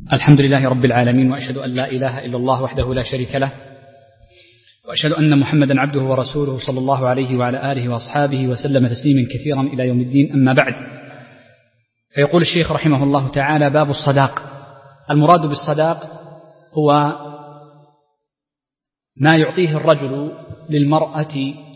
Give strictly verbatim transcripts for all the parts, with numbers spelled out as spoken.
الحمد لله رب العالمين، وأشهد أن لا إله إلا الله وحده لا شريك له، وأشهد أن محمدا عبده ورسوله صلى الله عليه وعلى آله وأصحابه وسلم تسليما كثيرا إلى يوم الدين. أما بعد، فيقول الشيخ رحمه الله تعالى: باب الصداق. المراد بالصداق هو ما يعطيه الرجل للمرأة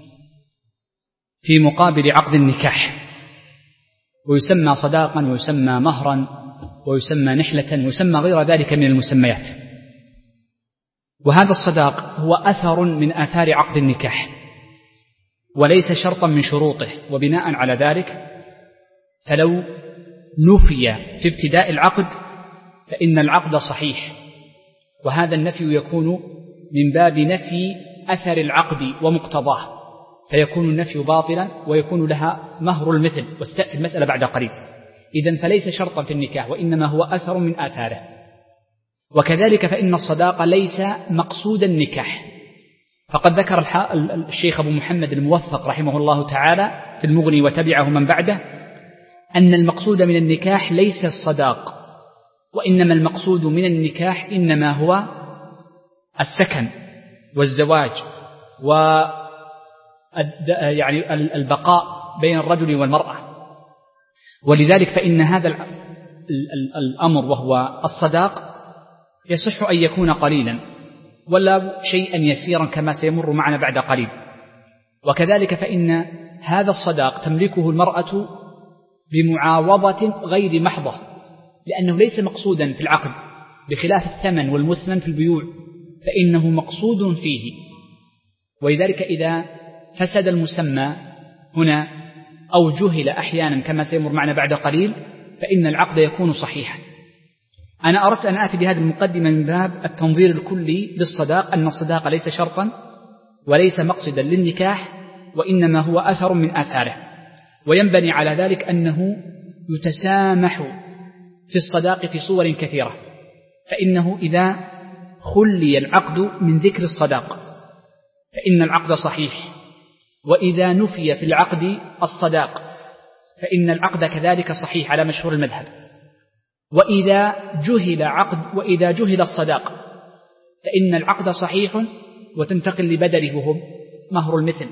في مقابل عقد النكاح، ويسمى صداقا ويسمى مهرا ويسمى نحلة ويسمى غير ذلك من المسميات. وهذا الصداق هو أثر من آثار عقد النكاح وليس شرطا من شروطه، وبناء على ذلك فلو نفي في ابتداء العقد فإن العقد صحيح، وهذا النفي يكون من باب نفي أثر العقد ومقتضاه، فيكون النفي باطلا ويكون لها مهر المثل، وستأتي المسألة بعد قريب. إذن فليس شرطا في النكاح، وإنما هو أثر من آثاره. وكذلك فإن الصداق ليس مقصود النكاح، فقد ذكر الشيخ أبو محمد الموفق رحمه الله تعالى في المغني وتبعه من بعده أن المقصود من النكاح ليس الصداق، وإنما المقصود من النكاح إنما هو السكن والزواج و يعني البقاء بين الرجل والمرأة. ولذلك فإن هذا الأمر وهو الصداق يصح أن يكون قليلا ولا شيئا يسيرا كما سيمر معنا بعد قليل. وكذلك فإن هذا الصداق تملكه المرأة بمعاوضة غير محضة، لأنه ليس مقصودا في العقد، بخلاف الثمن والمثمن في البيوع فإنه مقصود فيه. ولذلك إذا فسد المسمى هنا أو جهل أحيانا كما سيمر معنا بعد قليل فإن العقد يكون صحيحا. أنا أردت أن آتي بهذه المقدمة من باب التنظير الكلي للصداق، أن الصداق ليس شرطا وليس مقصدا للنكاح، وإنما هو أثر من آثاره. وينبني على ذلك أنه يتسامح في الصداق في صور كثيرة، فإنه إذا خلي العقد من ذكر الصداق فإن العقد صحيح، وإذا نفي في العقد الصداق فإن العقد كذلك صحيح على مشهور المذهب. وإذا جهل عقد وإذا جهل الصداق فإن العقد صحيح وتنتقل لبدله وهو مهر المثل،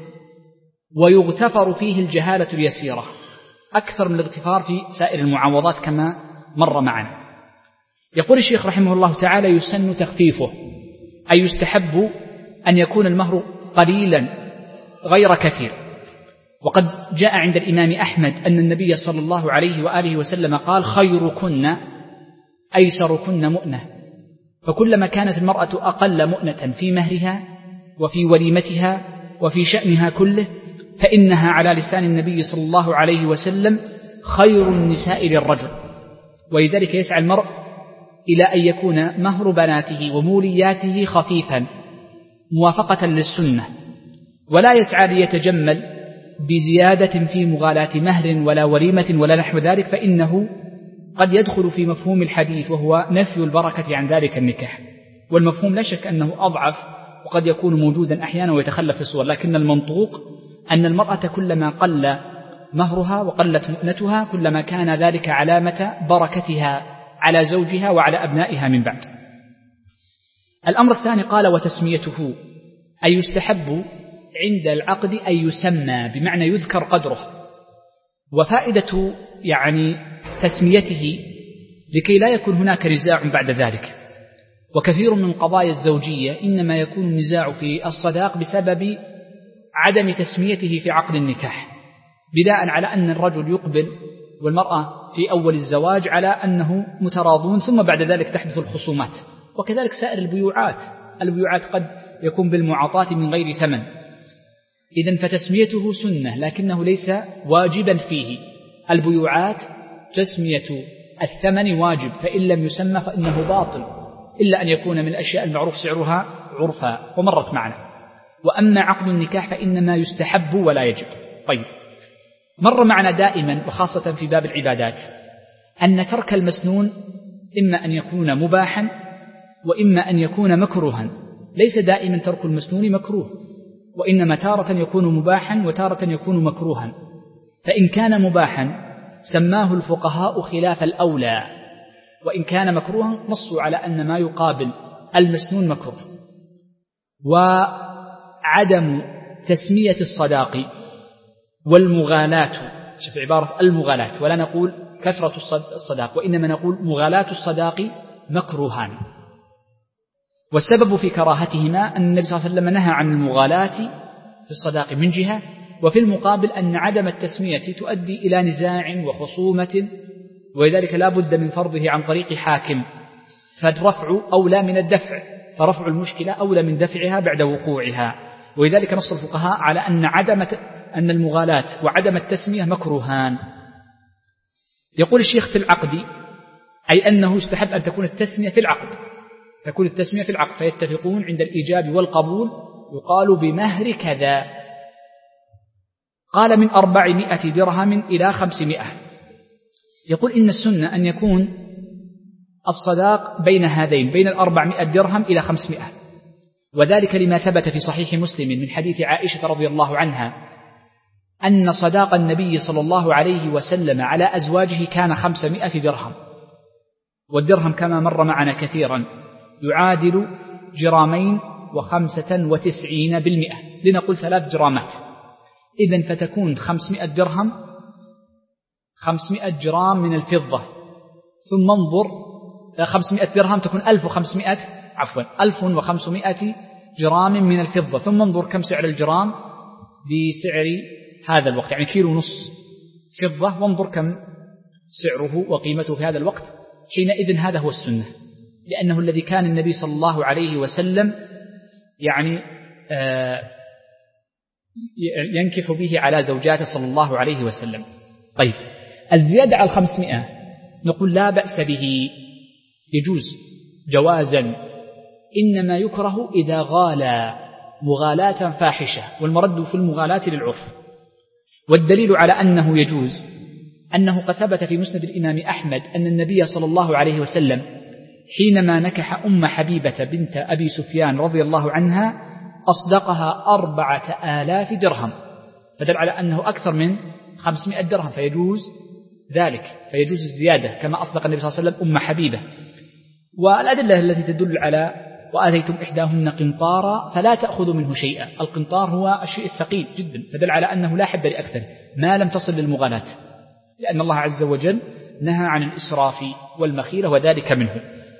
ويغتفر فيه الجهالة اليسيرة أكثر من الاغتفار في سائر المعاوضات كما مر معنا. يقول الشيخ رحمه الله تعالى: يسن تخفيفه، أي يستحب أن يكون المهر قليلا غير كثير. وقد جاء عند الإمام أحمد أن النبي صلى الله عليه وآله وسلم قال: خيركن أيسركن مؤنة. فكلما كانت المرأة أقل مؤنة في مهرها وفي وليمتها وفي شأنها كله فإنها على لسان النبي صلى الله عليه وسلم خير النساء للرجل. ولذلك يسعى المرء إلى أن يكون مهر بناته ومولياته خفيفا موافقة للسنة، ولا يسعى ليتجمل بزيادة في مغالاة مهر ولا وليمة ولا نحو ذلك، فإنه قد يدخل في مفهوم الحديث وهو نفي البركة عن ذلك النكاح. والمفهوم لا شك أنه أضعف وقد يكون موجودا أحيانا ويتخلف في الصور، لكن المنطوق أن المرأة كلما قل مهرها وقلت مؤنتها كلما كان ذلك علامة بركتها على زوجها وعلى أبنائها من بعد. الأمر الثاني قال: وتسميته، أي يستحب عند العقد أن يسمى، بمعنى يذكر قدره. وفائدة يعني تسميته لكي لا يكون هناك نزاع بعد ذلك. وكثير من قضايا الزوجية إنما يكون النزاع في الصداق بسبب عدم تسميته في عقد النكاح، بناء على أن الرجل يقبل والمرأة في أول الزواج على أنه متراضون، ثم بعد ذلك تحدث الخصومات. وكذلك سائر البيوعات، البيوعات قد يكون بالمعاطاة من غير ثمن. إذن فتسميته سنة لكنه ليس واجبا فيه. البيوعات تسمية الثمن واجب، فإن لم يسمى فإنه باطل، إلا أن يكون من الأشياء المعروف سعرها عرفا ومرت معنا. وأما عقد النكاح فإنما يستحب ولا يجب. طيب، مر معنا دائما وخاصة في باب العبادات أن ترك المسنون إما أن يكون مباحا وإما أن يكون مكروها. ليس دائما ترك المسنون مكروه، وإنما تارة يكون مباحا وتارة يكون مكروها. فإن كان مباحا سماه الفقهاء خلاف الأولى، وإن كان مكروها نصوا على أن ما يقابل المسنون مكروه. وعدم تسمية الصداق والمغالاة، شوف عبارة المغالاة، ولا نقول كثرة الصداق، وإنما نقول مغالاة الصداق مكروهان. والسبب في كراهتهما أن النبي صلى الله عليه وسلم نهى عن المغالاة في الصداق من جهة، وفي المقابل أن عدم التسمية تؤدي إلى نزاع وخصومة، ولذلك لا بد من فرضه عن طريق حاكم، فالرفع أولى من الدفع، فرفع المشكلة أولى من دفعها بعد وقوعها. ولذلك نص الفقهاء على أن عدم أن المغالاة وعدم التسمية مكروهان. يقول الشيخ في العقد، أي أنه يستحب أن تكون التسمية في العقد، تكون التسمية في العقد، فيتفقون عند الإيجاب والقبول، يقال بمهر كذا. قال من أربعمائة درهم إلى خمسمائة. يقول إن السنة أن يكون الصداق بين هذين، بين الأربعمائة درهم إلى خمسمائة، وذلك لما ثبت في صحيح مسلم من حديث عائشة رضي الله عنها أن صداق النبي صلى الله عليه وسلم على أزواجه كان خمسمائة درهم، والدرهم كما مر معنا كثيرا يعادل جرامين وخمسة وتسعين بالمئة، لنقول ثلاث جرامات، إذن فتكون خمسمائة درهم خمسمائة جرام من الفضة، ثم انظر خمسمائة درهم تكون ألف وخمسمائة عفوا ألف وخمسمائة جرام من الفضة، ثم انظر كم سعر الجرام بسعر هذا الوقت، يعني كيلو نص فضة، وانظر كم سعره وقيمته في هذا الوقت. حينئذ هذا هو السنة، لأنه الذي كان النبي صلى الله عليه وسلم يعني ينكح به على زوجاته صلى الله عليه وسلم. طيب، الزيادة على الخمسمائة نقول لا بأس به، يجوز جوازا، إنما يكره إذا غالى مغالاة فاحشة، والمرد في المغالاة للعرف. والدليل على أنه يجوز أنه قد ثبت في مسند الإمام أحمد أن النبي صلى الله عليه وسلم حينما نكح أم حبيبة بنت أبي سفيان رضي الله عنها أصدقها أربعة آلاف درهم، فدل على أنه أكثر من خمسمائة درهم، فيجوز ذلك، فيجوز الزيادة كما أصدق النبي صلى الله عليه وسلم أم حبيبة. والأدلة التي تدل على وآتيتم إحداهن قنطارا فلا تأخذوا منه شيئا، القنطار هو الشيء الثقيل جدا، فدل على أنه لا حد لأكثر ما لم تصل للمغالاة، لأن الله عز وجل نهى عن الإسراف والمخيلة وذلك منه.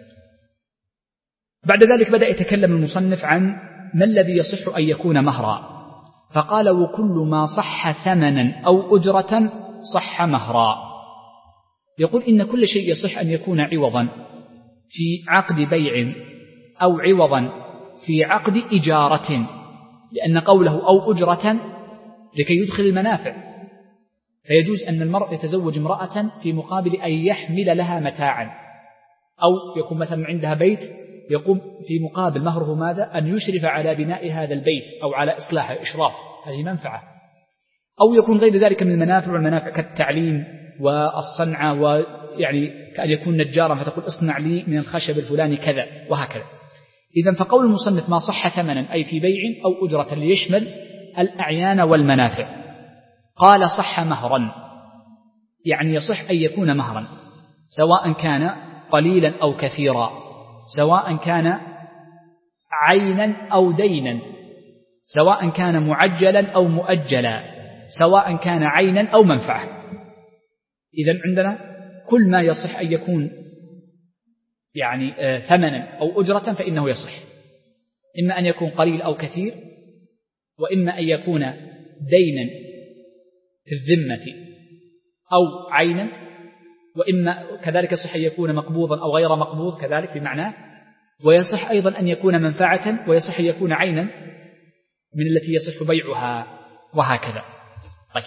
بعد ذلك بدأ يتكلم المصنف عن ما الذي يصح أن يكون مهرا، فقال وكل ما صح ثمنا أو أجرة صح مهرا. يقول إن كل شيء يصح أن يكون عوضا في عقد بيع أو عوضا في عقد إجارة، لأن قوله أو أجرة لكي يدخل المنافع، فيجوز أن المرء يتزوج امرأة في مقابل أن يحمل لها متاعا، أو يكون مثلا عندها بيت يقوم في مقابل مهره ماذا؟ أن يشرف على بناء هذا البيت أو على إصلاحه، إشراف، هذه منفعة. أو يكون غير ذلك من المنافع، والمنافع كالتعليم والصنعة، ويعني كأن يكون نجارا فتقول اصنع لي من الخشب الفلاني كذا وهكذا. إذن فقول المصنف ما صح ثمنا أي في بيع أو أجرة ليشمل الأعيان والمنافع. قال صح مهرا، يعني يصح أن يكون مهرا سواء كان قليلا أو كثيرا، سواء كان عينا أو دينا، سواء كان معجلا أو مؤجلا، سواء كان عينا أو منفعة. إذن عندنا كل ما يصح أن يكون يعني ثمنا أو أجرة فإنه يصح، إما أن يكون قليل أو كثير، وإما أن يكون دينا في الذمة أو عينا، وإما كذلك يصح أن يكون مقبوضا أو غير مقبوض كذلك بمعناه، ويصح أيضا أن يكون منفعة، ويصح أن يكون عينا من التي يصح بيعها وهكذا. طيب،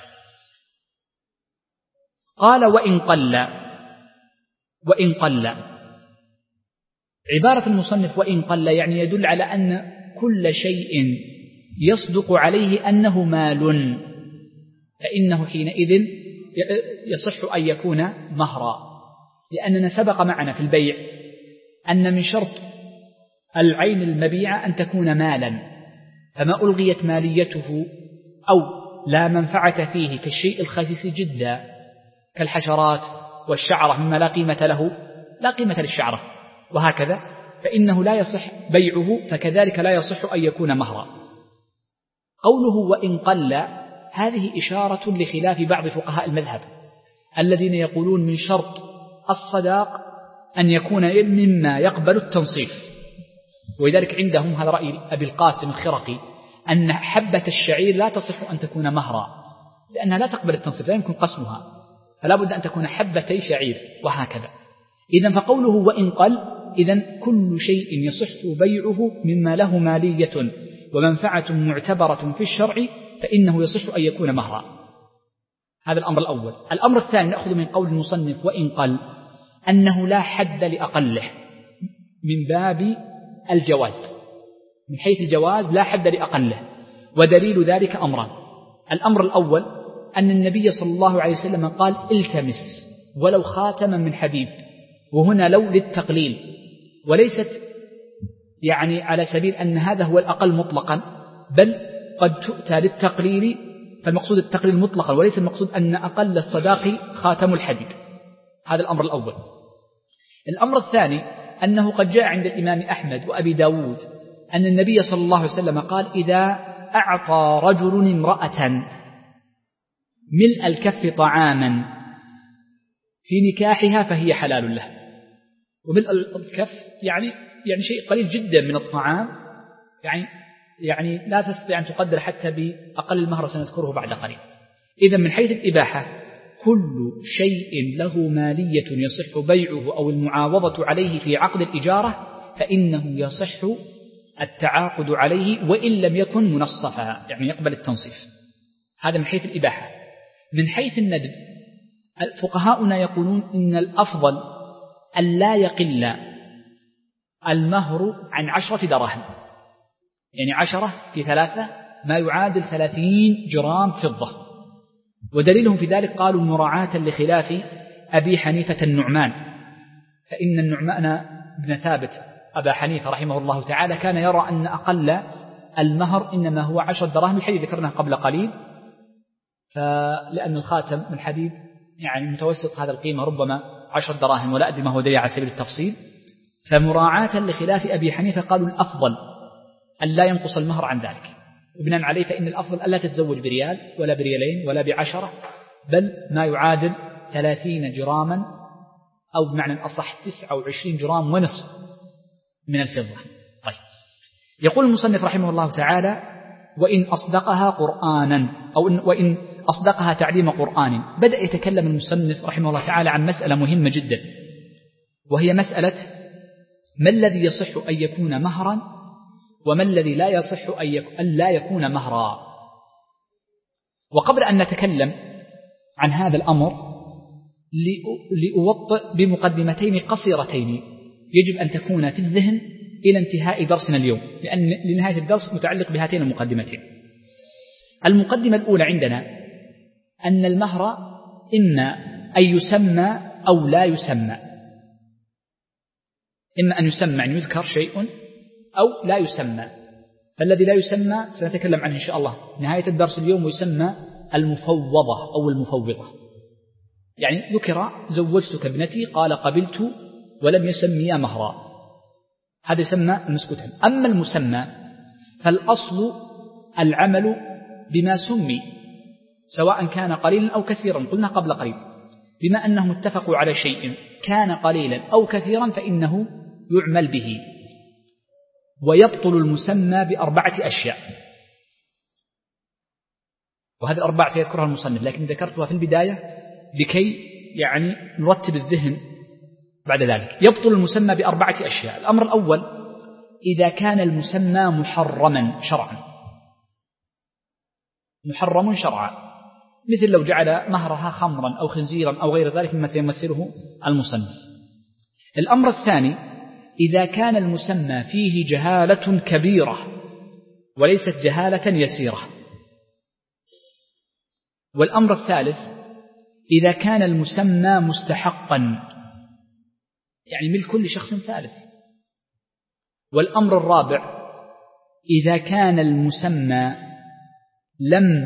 قال وإن قل، وإن قل عبارة المصنف وإن قل يعني يدل على أن كل شيء يصدق عليه أنه مال فإنه حينئذ يصح أن يكون مهرا، لأننا سبق معنا في البيع أن من شرط العين المبيعة أن تكون مالا، فما ألغيت ماليته أو لا منفعة فيه كالشيء الخسيس جدا كالحشرات والشعرة مما لا قيمة له لا قيمة للشعرة، وهكذا، فإنه لا يصح بيعه، فكذلك لا يصح أن يكون مهرا. قوله وإن قل، هذه إشارة لخلاف بعض فقهاء المذهب الذين يقولون من شرط الصداق أن يكون مما يقبل التنصيف، ولذلك عندهم هذا رأي أبي القاسم الخرقي أن حبة الشعير لا تصح أن تكون مهرا لأنها لا تقبل التنصيف، لا يمكن قسمها، فلا بد أن تكون حبتي شعير، وهكذا. إذن فقوله وإن قل، إذن كل شيء يصح بيعه مما له مالية ومنفعة معتبرة في الشرع فإنه يصح أن يكون مهرا. هذا الأمر الأول. الأمر الثاني نأخذ من قول المصنف وإن قل أنه لا حد لأقله من باب الجواز، من حيث الجواز لا حد لأقله، ودليل ذلك أمران. الأمر الأول أن النبي صلى الله عليه وسلم قال التمس ولو خاتما من حديد، وهنا لو للتقليل، وليست يعني على سبيل أن هذا هو الأقل مطلقا، بل قد تؤتى للتقليل، فالمقصود التقليل مطلقا وليس المقصود أن أقل الصداق خاتم الحديد. هذا الأمر الأول. الأمر الثاني أنه قد جاء عند الإمام أحمد وأبي داود أن النبي صلى الله عليه وسلم قال إذا أعطى رجل امرأة ملء الكف طعاما في نكاحها فهي حلال له. وملء الكف يعني يعني شيء قليل جدا من الطعام، يعني يعني لا تستطيع أن تقدر حتى بأقل المهر سنذكره بعد قليل. إذا من حيث الإباحة كل شيء له مالية يصح بيعه أو المعاوضة عليه في عقد الإجارة فإنه يصح التعاقد عليه وإن لم يكن منصفا، يعني يقبل التنصيف. هذا من حيث الإباحة. من حيث الندب فقهاؤنا يقولون إن الأفضل أن لا يقل المهر عن عشرة دراهم، يعني عشرة في ثلاثة ما يعادل ثلاثين جرام فضة. ودليلهم في ذلك قالوا مراعاة لخلاف أبي حنيفة النعمان، فإن النعمان بن ثابت أبا حنيفة رحمه الله تعالى كان يرى أن أقل المهر إنما هو عشر دراهم، الحديث ذكرناه قبل قليل، فلأن الخاتم من حديد يعني متوسط هذا القيمة ربما عشر دراهم، ولا أدري ما هو دليل على سبيل التفصيل. فمراعاة لخلاف أبي حنيفة قالوا الأفضل أن لا ينقص المهر عن ذلك، وبناء عليه فإن الأفضل ألا تتزوج بريال ولا بريالين ولا بعشرة، بل ما يعادل ثلاثين جراما، أو بمعنى الأصح تسعة وعشرين جرام ونصف من الفضة. طيب، يقول المصنف رحمه الله تعالى وإن أصدقها قرآنا أو إن وإن أصدقها تعليم قرآن. بدأ يتكلم المصنف رحمه الله تعالى عن مسألة مهمة جدا، وهي مسألة ما الذي يصح أن يكون مهرا وما الذي لا يصح أن لا يكون مهرا. وقبل أن نتكلم عن هذا الأمر لأوطئ بمقدمتين قصيرتين يجب أن تكون في الذهن إلى انتهاء درسنا اليوم، لأن لنهاية الدرس متعلق بهاتين المقدمتين. المقدمة الأولى عندنا أن المهر إما أن يسمى أو لا يسمى، إما أن يسمى أن يذكر شيء أو لا يسمى. فالذي لا يسمى سنتكلم عنه إن شاء الله نهاية الدرس اليوم، ويسمى المفوضة أو المفوضة، يعني ذكر زوجتك ابنتي قال قبلت ولم يسمي مهرا، هذا يسمى المسكوت عنه. أما المسمى فالأصل العمل بما سمي سواء كان قليلا أو كثيرا، قلنا قبل قليل بما أنهم اتفقوا على شيء كان قليلا أو كثيرا فإنه يعمل به. ويبطل المسمى بأربعة أشياء، وهذه الأربعة سيذكرها المصنف، لكن ذكرتها في البداية لكي يعني نرتب الذهن بعد ذلك. يبطل المسمى بأربعة أشياء. الأمر الأول إذا كان المسمى محرما شرعا، محرم شرعا، مثل لو جعل مهرها خمرا أو خنزيرا أو غير ذلك مما سيمثله المصنف. الأمر الثاني إذا كان المسمى فيه جهالة كبيرة وليست جهالة يسيرة. والأمر الثالث إذا كان المسمى مستحقا، يعني ملك كل شخص ثالث. والأمر الرابع إذا كان المسمى لم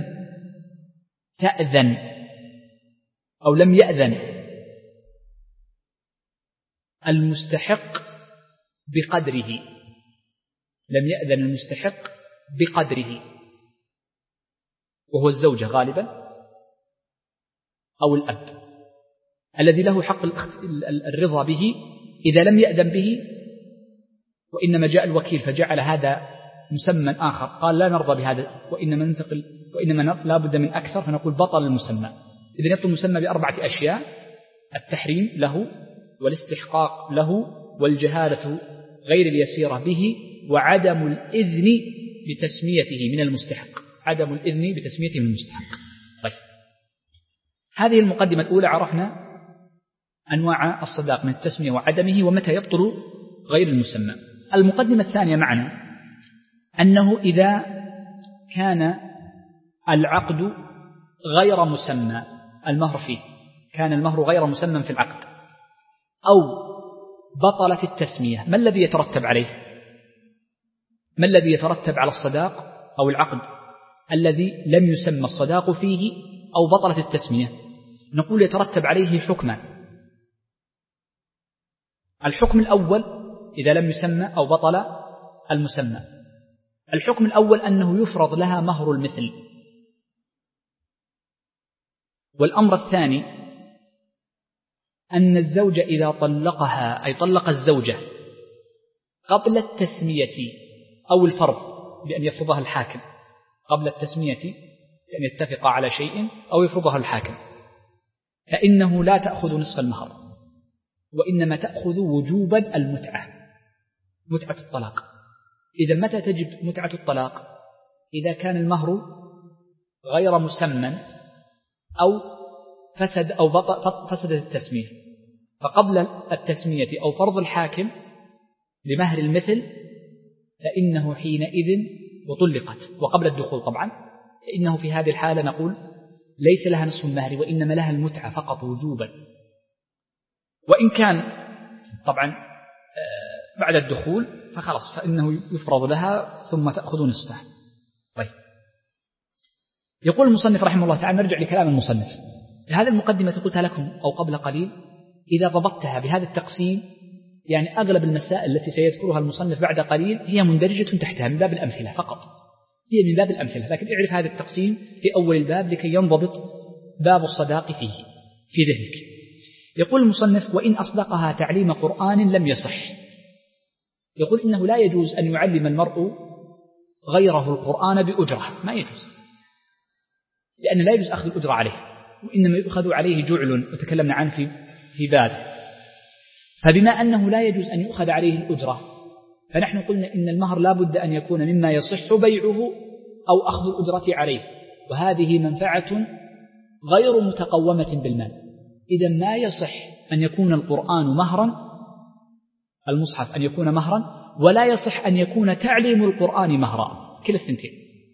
تأذن أو لم يأذن المستحق بقدره، لم يأذن المستحق بقدره، وهو الزوجة غالبا أو الأب الذي له حق الرضا به إذا لم يأذن به، وإنما جاء الوكيل فجعل هذا مسمى آخر، قال لا نرضى بهذا وإنما ننتقل وإنما لا بد من أكثر، فنقول بطل المسمى. إذن يبطل المسمى بأربعة أشياء: التحريم له، والاستحقاق له، والجهالة غير اليسيرة به، وعدم الإذن بتسميته من المستحق، عدم الإذن بتسميته من المستحق. طيب، هذه المقدمة الأولى، عرفنا أنواع الصداق من التسمية وعدمه ومتى يبطل غير المسمى. المقدمة الثانية معنا أنه إذا كان العقد غير مسمى، المهر فيه كان المهر غير مسمى في العقد، أو بطلت التسمية، ما الذي يترتب عليه؟ ما الذي يترتب على الصداق أو العقد الذي لم يسمى الصداق فيه أو بطلت التسمية؟ نقول يترتب عليه حكما. الحكم الأول إذا لم يسمى أو بطل المسمى، الحكم الأول أنه يفرض لها مهر المثل. والأمر الثاني أن الزوج إذا طلقها، أي طلق الزوجة قبل التسمية أو الفرض بأن يفرضها الحاكم، قبل التسمية بأن يتفق على شيء أو يفرضها الحاكم، فإنه لا تأخذ نصف المهر، وإنما تأخذ وجوبا المتعة، متعة الطلاق. إذا متى تجب متعة الطلاق؟ إذا كان المهر غير مسمى أو فسد أو فسدت التسمية، فقبل التسمية أو فرض الحاكم لمهر المثل فإنه حينئذ وطلقت، وقبل الدخول طبعا، فإنه في هذه الحالة نقول ليس لها نصف المهر وإنما لها المتعة فقط وجوبا. وإن كان طبعا بعد الدخول فخلص فإنه يفرض لها ثم تأخذ نصفه. طيب، يقول المصنف رحمه الله تعالى، نرجع لكلام المصنف. هذه المقدمة قلتها لكم أو قبل قليل، إذا ضبطتها بهذا التقسيم يعني أغلب المسائل التي سيذكرها المصنف بعد قليل هي مندرجة تحتها من باب الأمثلة فقط، هي من باب الأمثلة، لكن اعرف هذا التقسيم في أول الباب لكي ينضبط باب الصداق فيه في ذهنك. يقول المصنف: وإن أصدقها تعليم قرآن لم يصح. يقول إنه لا يجوز أن يعلم المرء غيره القرآن بأجرة، ما يجوز، لأن لا يجوز أخذ الأجرة عليه، وإنما يؤخذ عليه جعل، وتكلمنا عنه في في باب. فبما أنه لا يجوز أن يؤخذ عليه الأجرة، فنحن قلنا إن المهر لا بد أن يكون مما يصح بيعه أو أخذ الأجرة عليه، وهذه منفعة غير متقومة بالمال. إذا ما يصح أن يكون القرآن مهرا، المصحف أن يكون مهرا، ولا يصح أن يكون تعليم القرآن مهرا، كلا الثنتين،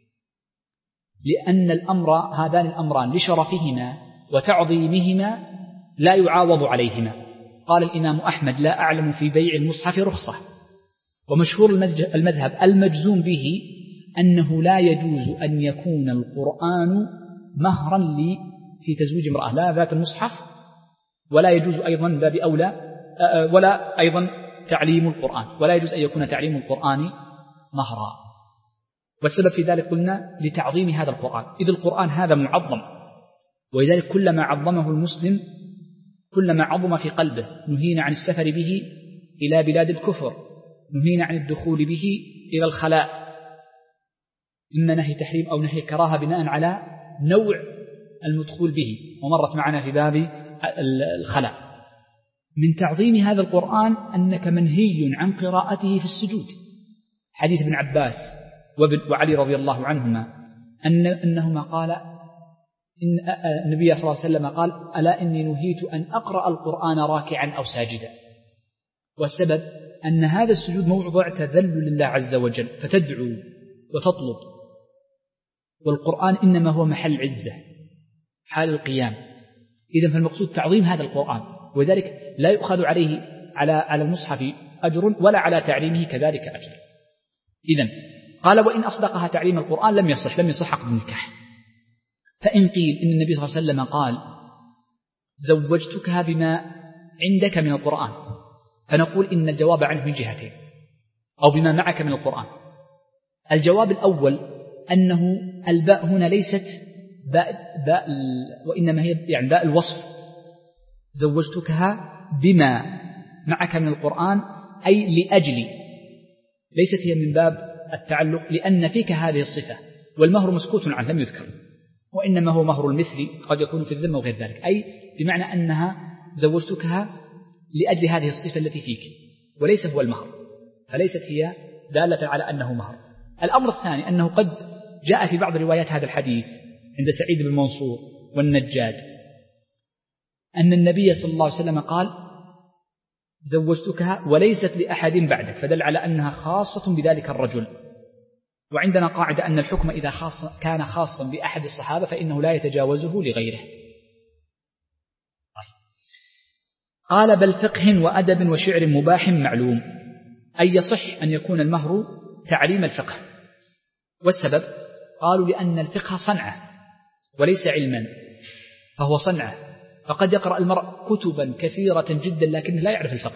لأن الأمر هذان الأمران لشرفهما وتعظيمهما لا يعاوض عليهما. قال الإمام أحمد: لا أعلم في بيع المصحف رخصة. ومشهور المذهب المجزوم به أنه لا يجوز أن يكون القرآن مهرا لي في تزويج امرأة، لا ذات المصحف، ولا يجوز أيضا باب أولى ولا أيضا تعليم القرآن، ولا يجوز أن يكون تعليم القرآن مهرا. والسبب في ذلك قلنا لتعظيم هذا القرآن، إذ القرآن هذا معظم، ولذلك كلما عظمه المسلم كلما عظم في قلبه. نهينا عن السفر به إلى بلاد الكفر، نهينا عن الدخول به إلى الخلاء، إما نهي تحريم أو نهي كراهة بناء على نوع المدخول به، ومرت معنا في باب الخلاء. من تعظيم هذا القرآن أنك منهي عن قراءته في السجود. حديث ابن عباس وعلي رضي الله عنهما أن أنهما قال إن النبي صلى الله عليه وسلم قال: ألا إني نهيت أن أقرأ القرآن راكعا أو ساجدا. والسبب أن هذا السجود موضع تذلل لله عز وجل، فتدعو وتطلب، والقرآن إنما هو محل عزة، حال القيام. إذن فالمقصود تعظيم هذا القرآن، وذلك لا يؤخذ عليه على على المصحف أجر ولا على تعليمه كذلك أجر. إذن قال: وإن أصدقها تعليم القرآن لم يصح، لم يصح عقد النكاح. فإن قيل إن النبي صلى الله عليه وسلم قال: زوجتكها بما عندك من القرآن، فنقول إن الجواب عنه من جهتين أو بما معك من القرآن. الجواب الأول أنه الباء هنا ليست باء, باء وإنما هي يعني باء الوصف، زوجتكها بما معك من القرآن أي لأجلي، ليست هي من باب التعلق لأن فيك هذه الصفة، والمهر مسكوت عنه لم يذكر، وإنما هو مهر المثل قد يكون في الذمة وغير ذلك، أي بمعنى أنها زوجتكها لأجل هذه الصفة التي فيك وليس هو المهر، فليست هي دالة على أنه مهر. الأمر الثاني أنه قد جاء في بعض روايات هذا الحديث عند سعيد بن منصور والنجاد أن النبي صلى الله عليه وسلم قال زوجتكها وليست لأحد بعدك، فدل على أنها خاصة بذلك الرجل. وعندنا قاعدة أن الحكم إذا خاص كان خاصا بأحد الصحابة فإنه لا يتجاوزه لغيره. قال بل فقه وأدب وشعر مباح معلوم، أي يصح أن يكون المهر تعليم الفقه. والسبب قالوا لأن الفقه صنعة وليس علما، فهو صنعة، فقد يقرأ المرء كتبا كثيرة جدا لكنه لا يعرف الفقه،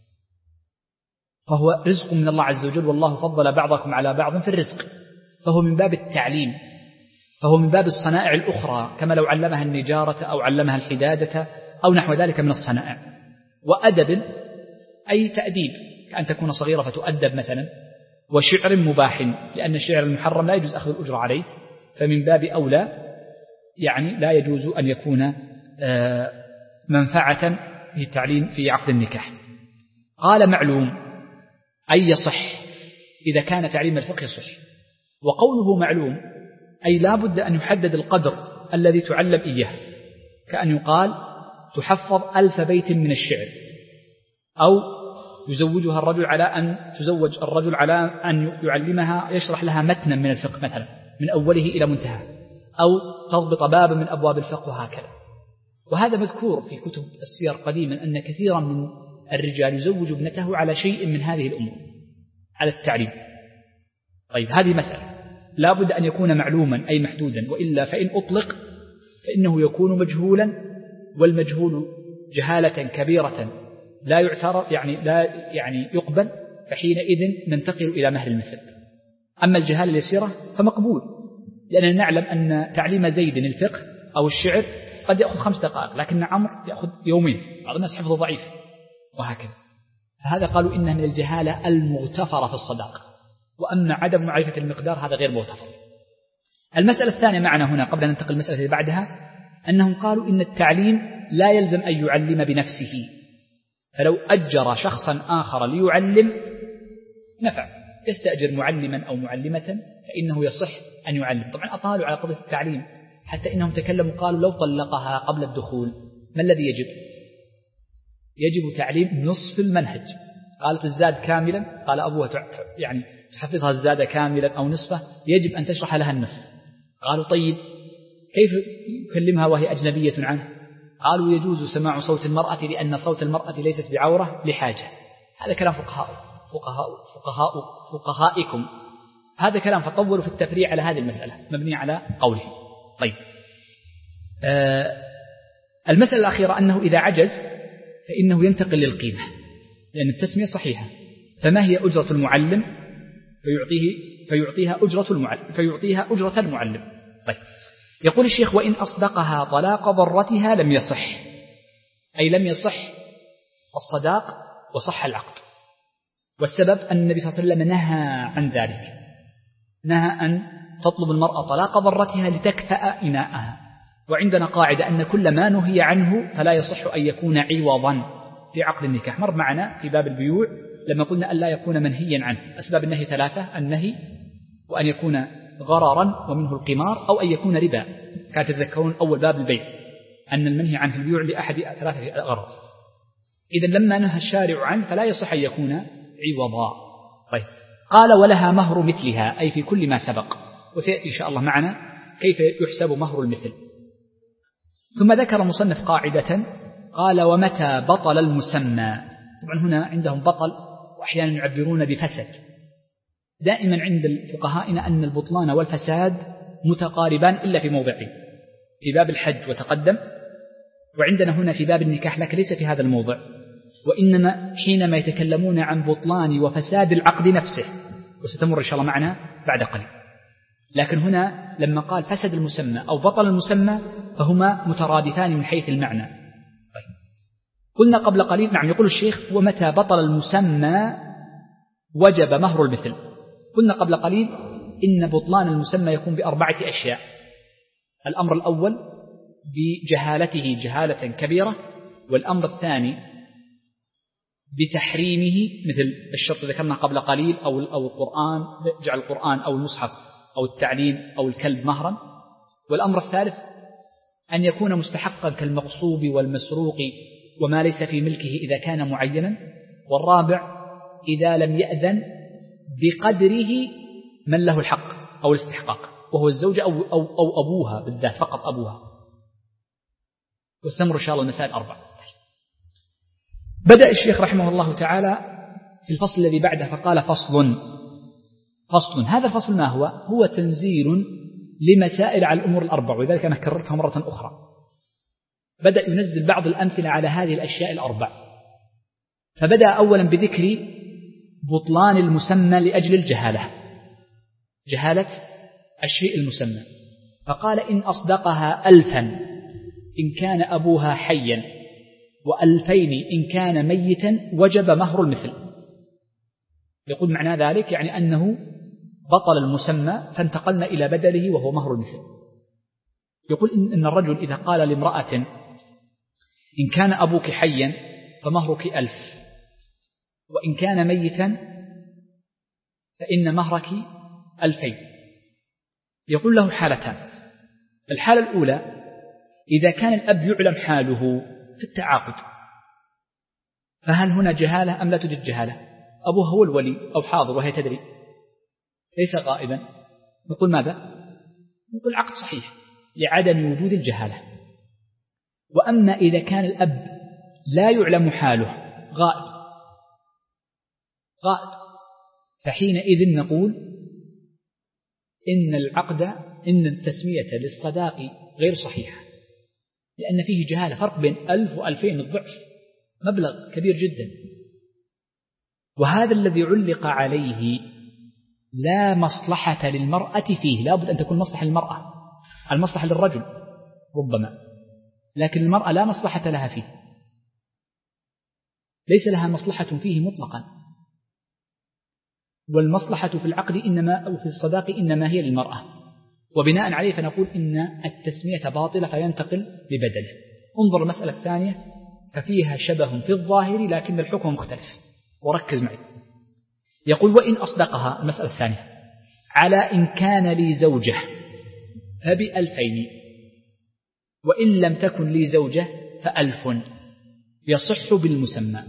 فهو رزق من الله عز وجل، والله فضل بعضكم على بعض في الرزق، فهو من باب التعليم، فهو من باب الصنائع الأخرى كما لو علمها النجارة أو علمها الحدادة أو نحو ذلك من الصنائع. وأدب أي تأديب، كأن تكون صغيرة فتؤدب مثلا. وشعر مباح لأن الشعر المحرم لا يجوز أخذ الأجر عليه، فمن باب أولى يعني لا يجوز أن يكون منفعة في التعليم في عقد النكاح. قال معلوم أي يصح، إذا كان تعليم الفقه يصح. وقوله معلوم أي لا بد أن يحدد القدر الذي تعلم إياه، كأن يقال تحفظ ألف بيت من الشعر، أو يزوجها الرجل على أن تزوج الرجل على أن يعلمها يشرح لها متنا من الفقه مثلا من أوله إلى منتهى، أو تضبط بابا من أبواب الفقه وهكذا. وهذا مذكور في كتب السير قديما أن كثيرا من الرجال يزوج ابنته على شيء من هذه الأمور على التعليم. طيب هذه مسألة لا بد أن يكون معلوما أي محدودا، وإلا فإن أطلق فإنه يكون مجهولا، والمجهول جهالة كبيرة لا يعترف يعني لا يعني يقبل، فحينئذ ننتقل إلى مهر المثل. أما الجهالة اليسيرة فمقبول، لأننا نعلم أن تعليم زيد الفقه أو الشعر قد يأخذ خمس دقائق، لكن عمرو يأخذ يومين، بعض الناس حفظه ضعيف وهكذا. فهذا قالوا إنها من الجهالة المغتفرة في الصداقة، وأما عدم معرفة المقدار هذا غير مغتفر. المسألة الثانية معنا هنا قبل أن ننتقل المسألة اللي بعدها أنهم قالوا إن التعليم لا يلزم أن يعلم بنفسه، فلو أجر شخصا آخر ليعلم نفع، يستأجر معلما أو معلمة فإنه يصح أن يعلم. طبعا أطالوا على قضية التعليم حتى إنهم تكلموا قالوا لو طلقها قبل الدخول ما الذي يجب؟ يجب تعليم نصف المنهج. قالت الزاد كاملا، قال أبوها يعني تحفظها الزاد كاملا أو نصفه، يجب أن تشرح لها النصف. قالوا طيب كيف يكلمها وهي أجنبية عنه؟ قالوا يجوز سماع صوت المرأة لأن صوت المرأة ليست بعورة لحاجة. هذا كلام فقهاء فقهاء فقهاء فقهائكم، هذا كلام فطولوا في التفريع على هذه المسألة مبني على قوله. طيب آه المسألة الأخيرة أنه إذا عجز فإنه ينتقل للقيمة، لأن التسمية صحيحة. فما هي أجرة المعلم؟ فيعطيه فيعطيها أجرة المعلم فيعطيها أجرة المعلم. طيب يقول الشيخ وإن أصدقها طلاق ضرتها لم يصح، أي لم يصح الصداق وصح العقد. والسبب أن النبي صلى الله عليه وسلم نهى عن ذلك، نهى أن تطلب المرأة طلاق ضرتها لتكفأ إناءها. وعندنا قاعدة أن كل ما نهي عنه فلا يصح أن يكون عوضا في عقد النكاح. مر معنا في باب البيوع لما قلنا أن لا يكون منهيا عنه. أسباب النهي ثلاثة: النهي وأن يكون غررا ومنه القمار، أو أن يكون ربا. كانت تذكرون أول باب البيع أن المنهي عنه البيوع لأحد ثلاثة غرر. إذا لما نهى الشارع عنه فلا يصح أن يكون عوضا. طيب قال ولها مهر مثلها، أي في كل ما سبق، وسيأتي إن شاء الله معنا كيف يحسب مهر المثل. ثم ذكر مصنف قاعدة قال ومتى بطل المسمى. طبعا هنا عندهم بطل وأحيانا يعبرون بفسد. دائما عند الفقهاء أن البطلان والفساد متقاربان إلا في موضعين: في باب الحج وتقدم، وعندنا هنا في باب النكاح لكن ليس في هذا الموضع. وإنما حينما يتكلمون عن بطلان وفساد العقد نفسه، وستمر إن شاء الله معنا بعد قليل. لكن هنا لما قال فسد المسمى أو بطل المسمى فهما مترادفان من حيث المعنى. طيب. قلنا قبل قليل، نعم، يقول الشيخ ومتى بطل المسمى وجب مهر المثل. قلنا قبل قليل إن بطلان المسمى يكون بأربعة أشياء. الأمر الأول بجهالته جهالة كبيرة، والأمر الثاني بتحريمه مثل الشرط ذكرنا قبل قليل، أو أو القرآن، جعل القرآن أو المصحف أو التعليم أو الكلب مهرا. والأمر الثالث أن يكون مستحقا كالمغصوب والمسروق وما ليس في ملكه إذا كان معينا. والرابع إذا لم يأذن بقدره من له الحق أو الاستحقاق، وهو الزوجة أو, أو, أو أبوها بالذات، فقط أبوها. واستمر إن شاء الله المسائل أربع. بدأ الشيخ رحمه الله تعالى في الفصل الذي بعده فقال فصل. فصل هذا الفصل ما هو؟ هو تنزيل لمسائل على الأمور الأربع، ولذلك أنا كررتها مرة أخرى. بدأ ينزل بعض الأمثلة على هذه الأشياء الأربع. فبدأ أولا بذكر بطلان المسمى لأجل الجهالة، جهالة الشيء المسمى. فقال إن أصدقها ألفا إن كان أبوها حيا، وألفين إن كان ميتا وجب مهر المثل. يقول معنى ذلك يعني أنه بطل المسمى فانتقلنا إلى بدله وهو مهر المثل. يقول إن الرجل إذا قال لامرأة إن كان أبوك حيا فمهرك ألف، وإن كان ميتا فإن مهرك ألفين. يقول له حالتان. الحالة الأولى إذا كان الأب يعلم حاله في التعاقد، فهل هنا جهالة أم لا توجد جهالة؟ أبوه هو الولي أو حاضر وهي تدري، ليس غائبا. نقول ماذا؟ نقول العقد صحيح لعدم وجود الجهالة. وأما إذا كان الأب لا يعلم حاله، غائب غائب فحينئذ نقول إن العقد إن التسمية للصداق غير صحيحة، لأن فيه جهالة. فرق بين ألف وألفين الضعف مبلغ كبير جدا. وهذا الذي علق عليه لا مصلحة للمرأة فيه، لا بد أن تكون مصلحة للمرأة، المصلحة للرجل ربما، لكن المرأة لا مصلحة لها فيه، ليس لها مصلحة فيه مطلقا. والمصلحة في العقد إنما أو في الصداق إنما هي للمرأة، وبناء عليه فنقول إن التسمية باطلة فينتقل ببدله. انظر المسألة الثانية ففيها شبه في الظاهر لكن الحكم مختلف، وركز معي. يقول وإن أصدقها، المسألة الثانية، على إن كان لي زوجة فبألفين، وإن لم تكن لي زوجة فألف، يصح بالمسمى،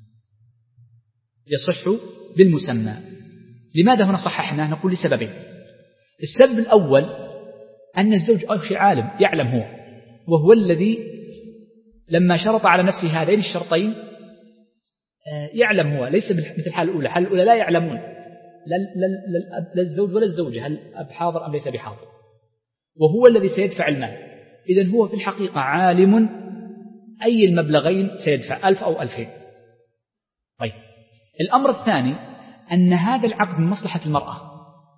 يصح بالمسمى. لماذا هنا صححنا؟ نقول لسببين. السبب الأول أن الزوج أو شيء عالم يعلم هو، وهو الذي لما شرط على نفسه هذين الشرطين يعلم هو، ليس مثل الحالة الأولى. الحالة الأولى لا يعلمون، لا, لا, لا, لا الزوج ولا الزوجة هل أب حاضر أم ليس بحاضر، وهو الذي سيدفع المال. إذن هو في الحقيقة عالم أي المبلغين سيدفع، ألف أو ألفين. طيب الأمر الثاني أن هذا العقد من مصلحة المرأة،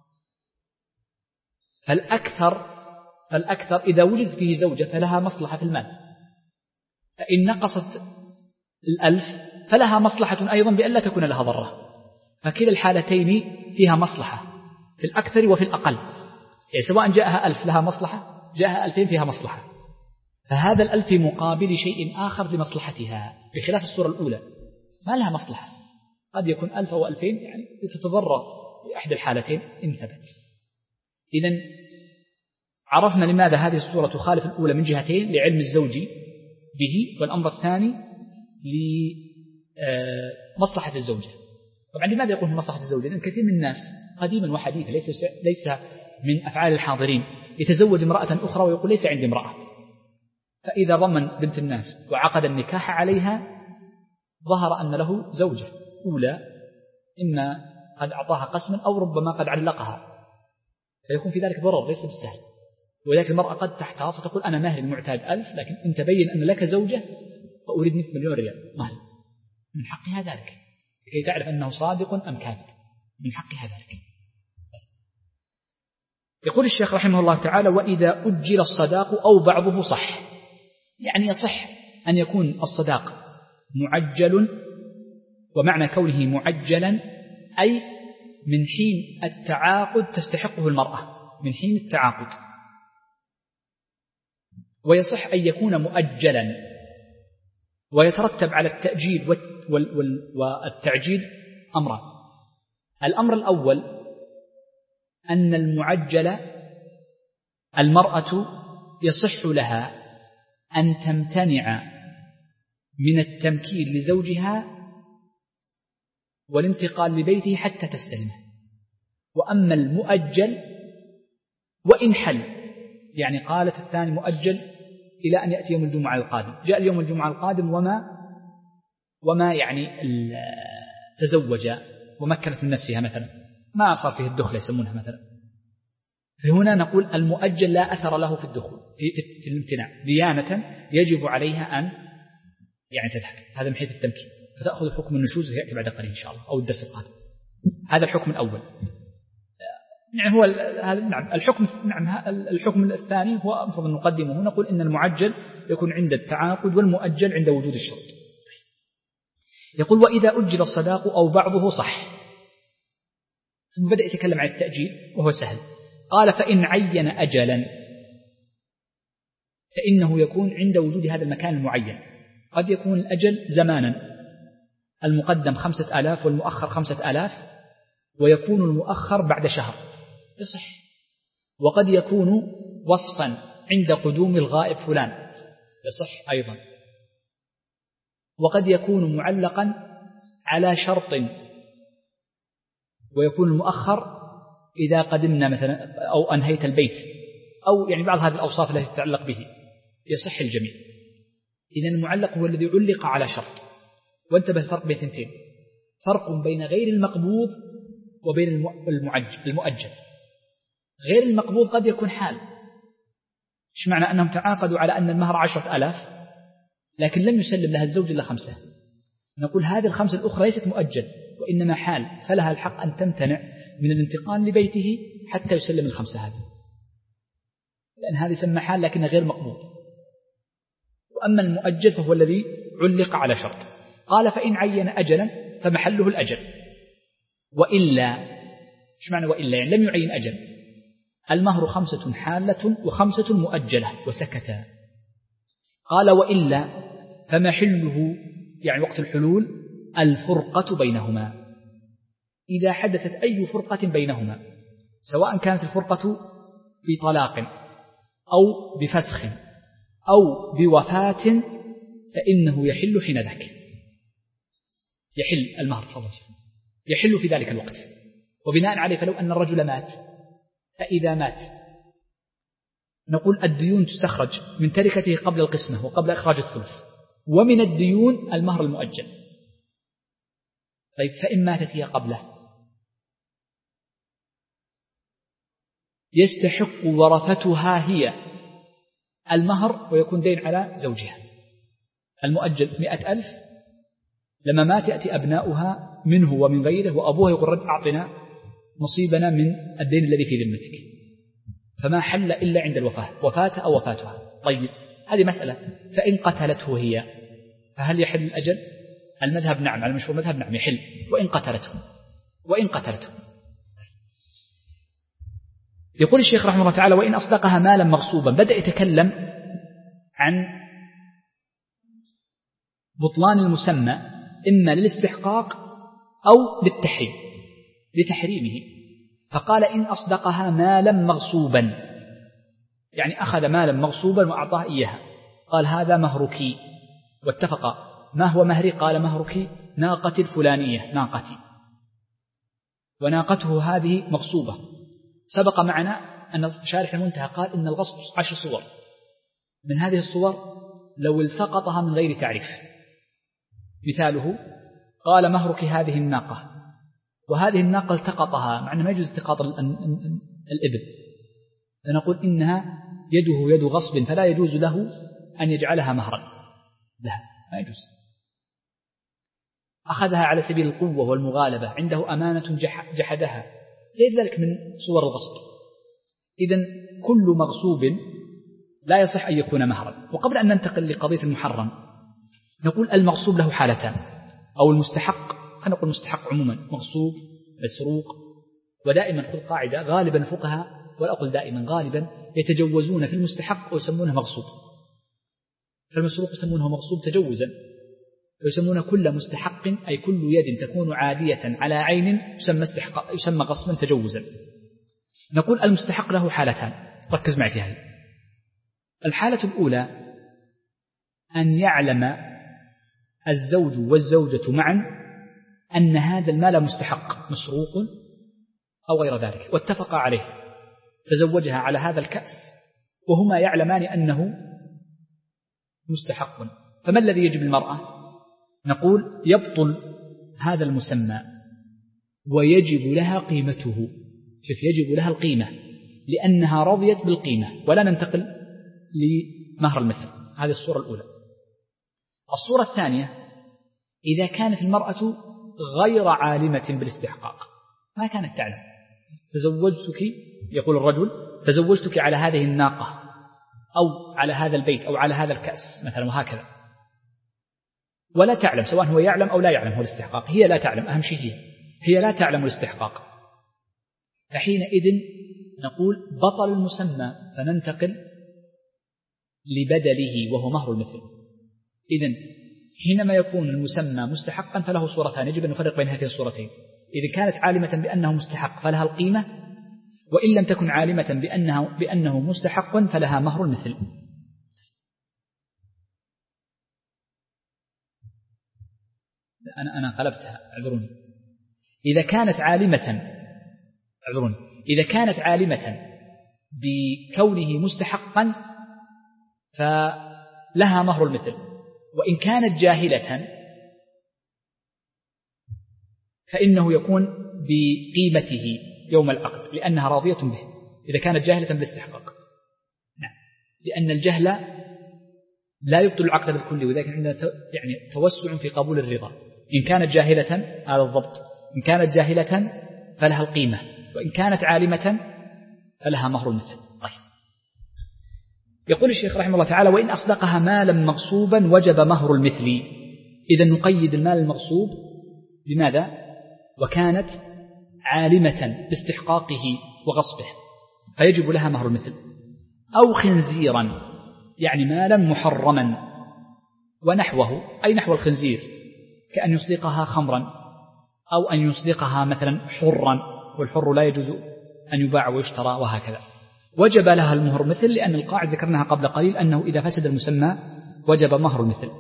فالأكثر فالأكثر إذا وجد فيه زوجة فلها مصلحة في المال، فإن نقصت الألف فلها مصلحة أيضا بأن لا تكون لها ضرة. فكلا الحالتين فيها مصلحة في الأكثر وفي الأقل، يعني سواء جاءها ألف لها مصلحة، جاءها ألفين فيها مصلحة. فهذا الألف في مقابل شيء آخر لمصلحتها، بخلاف الصورة الأولى ما لها مصلحة، قد يكون ألف أو ألفين يعني تتضرر بأحد الحالتين إن ثبت. إذن عرفنا لماذا هذه الصورة تخالف الأولى من جهتين: لعلم الزوج به، والأمر الثاني لمصلحة الزوجة. طبعا لماذا يقول مصلحة الزوجة؟ لأن كثير من الناس قديما وحديثا ليس ليس من أفعال الحاضرين يتزوج امرأة أخرى ويقول ليس عندي امرأة، فإذا ضمن بنت الناس وعقد النكاح عليها ظهر أن له زوجة أولى إما قد أعطاها قسما أو ربما قد علقها، فيكون في ذلك ضرر ليس بالسهل. ولكن المرأة قد تحتاط فتقول أنا مهر المعتاد ألف، لكن إن تبين أن لك زوجة فأريد منك مليون ريال مهر، من حقها ذلك لكي تعرف أنه صادق أم كاذب، من حقها ذلك. يقول الشيخ رحمه الله تعالى: وإذا أجل الصداق أو بعضه صح، يعني يصح أن يكون الصداق معجل، ومعنى كونه معجلا أي من حين التعاقد تستحقه المرأة، من حين التعاقد. ويصح أن يكون مؤجلا، ويترتب على التأجيل والتعجيل أمران. الأمر الأول أن المعجل المرأة يصح لها أن تمتنع من التمكين لزوجها والانتقال لبيته حتى تستلمه. وأما المؤجل وإن حل، يعني قالت الثاني مؤجل إلى أن يأتي يوم الجمعة القادم، جاء اليوم الجمعة القادم وما وما يعني تزوج ومكنت من نفسها مثلا، ما صار فيه الدخل يسمونها مثلا، فهنا نقول المؤجل لا أثر له في الدخول في, في الامتناع، ديانة يجب عليها أن يعني تذهب، هذا من حيث التمكين، فتأخذ حكم النشوز سيأتي بعد قليل إن شاء الله أو الدرس القادم. هذا الحكم الأول. يعني هو هذا نعم الحكم نعم الحكم الثاني هو المفروض أن نقدمه، نقول إن المعجل يكون عند التعاقد والمؤجل عند وجود الشرط. يقول: وإذا أجل الصداق أو بعضه صح. ثم بدأ يتكلم عن التأجيل وهو سهل. قال: فإن عين أجلا فإنه يكون عند وجود هذا المكان المعين. قد يكون الأجل زمانا، المقدم خمسة آلاف والمؤخر خمسة آلاف، ويكون المؤخر بعد شهر، يصح. وقد يكون وصفا عند قدوم الغائب فلان، يصح أيضا. وقد يكون معلقا على شرط، ويكون المؤخر إذا قدمنا مثلا أو أنهيت البيت، أو يعني بعض هذه الأوصاف التي تتعلق به، يصح الجميع. إذن المعلق هو الذي علق على شرط. وانتبه الفرق بين اثنتين، فرق بين غير المقبوض وبين المؤجل. غير المقبوض قد يكون حال، إيش معنى أنهم تعاقدوا على أن المهر عشرة ألاف لكن لم يسلم لها الزوج إلا خمسة، نقول هذه الخمسة الأخرى ليست مؤجل وإنما حال، فلها الحق أن تمتنع من الانتقال لبيته حتى يسلم الخمسة هذه، لأن هذه يسمى حال لكن غير مقبوض. وأما المؤجل فهو الذي علق على شرط. قال: فإن عين أجلا فمحله الأجل، وإلا إيش معنى وإلا؟ يعني لم يعين أجل، المهر خمسة حالة وخمسة مؤجلة وسكتا. قال: وإلا فمحله يعني وقت الحلول الفرقة بينهما، إذا حدثت أي فرقة بينهما، سواء كانت الفرقة بطلاق أو بفسخ أو بوفاة، فإنه يحل حين ذاك، يحل المهر فضل يحل في ذلك الوقت. وبناء عليه فلو أن الرجل مات، فإذا مات نقول الديون تستخرج من تركته قبل القسمة وقبل إخراج الثلث، ومن الديون المهر المؤجل. طيب فإن ماتت هي قبله يستحق ورثتها هي المهر ويكون دين على زوجها. المؤجل مئة ألف، لما مات يأتي أبناؤها منه ومن غيره وأبوها يقول: رد أعطنا نصيبنا من الدين الذي في ذمتك، فما حل إلا عند الوفاة، وفاة أو وفاتها. طيب هذه مسألة. فإن قتلته هي فهل يحل الأجل؟ المذهب نعم، على المشهور المذهب نعم يحل، وإن قتلته وإن قتلته يقول الشيخ رحمه الله تعالى: وإن أصدقها مالا مغصوبا. بدأ يتكلم عن بطلان المسمى إما للاستحقاق أو للتحريم، لتحريمه. فقال: إن أصدقها مالا مغصوبا، يعني أخذ مالا مغصوبا وأعطاه إياها، قال: هذا مهرك، واتفق. ما هو مهري؟ قال: مهرك ناقتي الفلانية، ناقتي، وناقته هذه مغصوبة. سبق معنا أن شارح المنتهى قال إن الغصب عشر صور، من هذه الصور لو التقطها من غير تعريف. مثاله قال: مهرك هذه الناقة، وهذه الناقة التقطها، مع أنه ما يجوز التقاط الإبل، فنقول إنها يده يد غصب، فلا يجوز له أن يجعلها مهرا لها، ما يجوز. أخذها على سبيل القوة والمغالبة، عنده أمانة جحدها، غير ذلك من صور الغصب. إذن كل مغصوب لا يصح أن يكون مهرا. وقبل أن ننتقل لقضية المحرم نقول المغصوب له حالتان، أو المستحق، خلينا نقول المستحق عموما، مغصوب، مسروق. ودائما خذ قاعدة، غالبا الفقهاء، ولا أقول دائما، غالبا يتجوزون في المستحق ويسمونه مغصوب. فالمسروق يسمونه مغصوب تجوزا، ويسمون كل مستحق أي كل يد تكون عادية على عين يسمى, يسمى غصبا تجوزا. نقول المستحق له حالتان، ركز معي في هذه. الحالة الأولى أن يعلم الزوج والزوجة معا أن هذا المال مستحق مسروق أو غير ذلك، واتفقا عليه، تزوجها على هذا الكأس وهما يعلمان أنه مستحق. فما الذي يجب المرأة؟ نقول يبطل هذا المسمى ويجب لها قيمته. شوف، يجب لها القيمة لأنها رضيت بالقيمة. ولا ننتقل لمهر المثل. هذه الصورة الأولى. الصورة الثانية إذا كانت المرأة غير عالمة بالاستحقاق، ما كانت تعلم، تزوجتك، يقول الرجل تزوجتك على هذه الناقة أو على هذا البيت أو على هذا الكأس مثلا، وهكذا، ولا تعلم، سواء هو يعلم أو لا يعلم هو الاستحقاق، هي لا تعلم، أهم شيء هي هي لا تعلم الاستحقاق. فحينئذ نقول بطل المسمى، فننتقل لبدله وهو مهر المثل. إذن حينما يكون المسمى مستحقا فله صورتان، يجب أن نفرق بين هاتين الصورتين. إذا كانت عالمة بأنه مستحق فلها القيمة، وإن لم تكن عالمة بأنه, بأنه مستحق فلها مهر المثل. أنا أنا قلبتها، اعذروني. إذا كانت عالمة اعذروني إذا كانت عالمة بكونه مستحقا فلها مهر المثل، وإن كانت جاهلة فإنه يكون بقيمته يوم العقد لأنها راضية به، إذا كانت جاهلة بالاستحقاق. نعم، لأن الجهل لا يبطل العقد بالكل، وذلك عندنا يعني توسع في قبول الرضا. إن كانت جاهلة، هذا الضبط، إن كانت جاهلة فلها القيمة، وإن كانت عالمة فلها مهر المثل. طيب، يقول الشيخ رحمه الله تعالى: وإن أصدقها مالا مغصوبا وجب مهر المثل. إذا نقيد المال المغصوب بماذا؟ وكانت عالمة باستحقاقه وغصبه فيجب لها مهر المثل. أو خنزيرا، يعني مالا محرما ونحوه، أي نحو الخنزير، كأن يصدقها خمرا، أو أن يصدقها مثلا حرا، والحر لا يجوز أن يباع ويشترى، وهكذا، وجب لها المهر مثل، لأن القاعدة ذكرناها قبل قليل أنه إذا فسد المسمى وجب مهر المثل.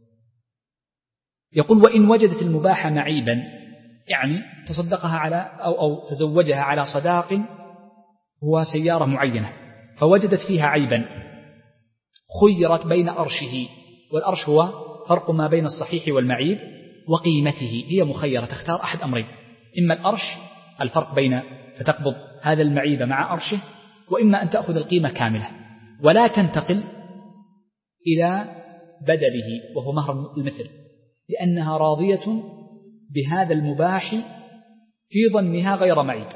يقول: وإن وجدت المباح معيبا، يعني تصدقها على أو, أو تزوجها على صداق هو سيارة معينة، فوجدت فيها عيبا، خيرت بين أرشه، والأرش هو فرق ما بين الصحيح والمعيب وقيمته، هي مخيرة تختار أحد أمرين: إما الأرش الفرق بين فتقبض هذا المعيب مع أرشه، وإما أن تأخذ القيمة كاملة ولا تنتقل إلى بدله وهو مهر المثل، لأنها راضية بهذا المباح في ظنها غير معيب.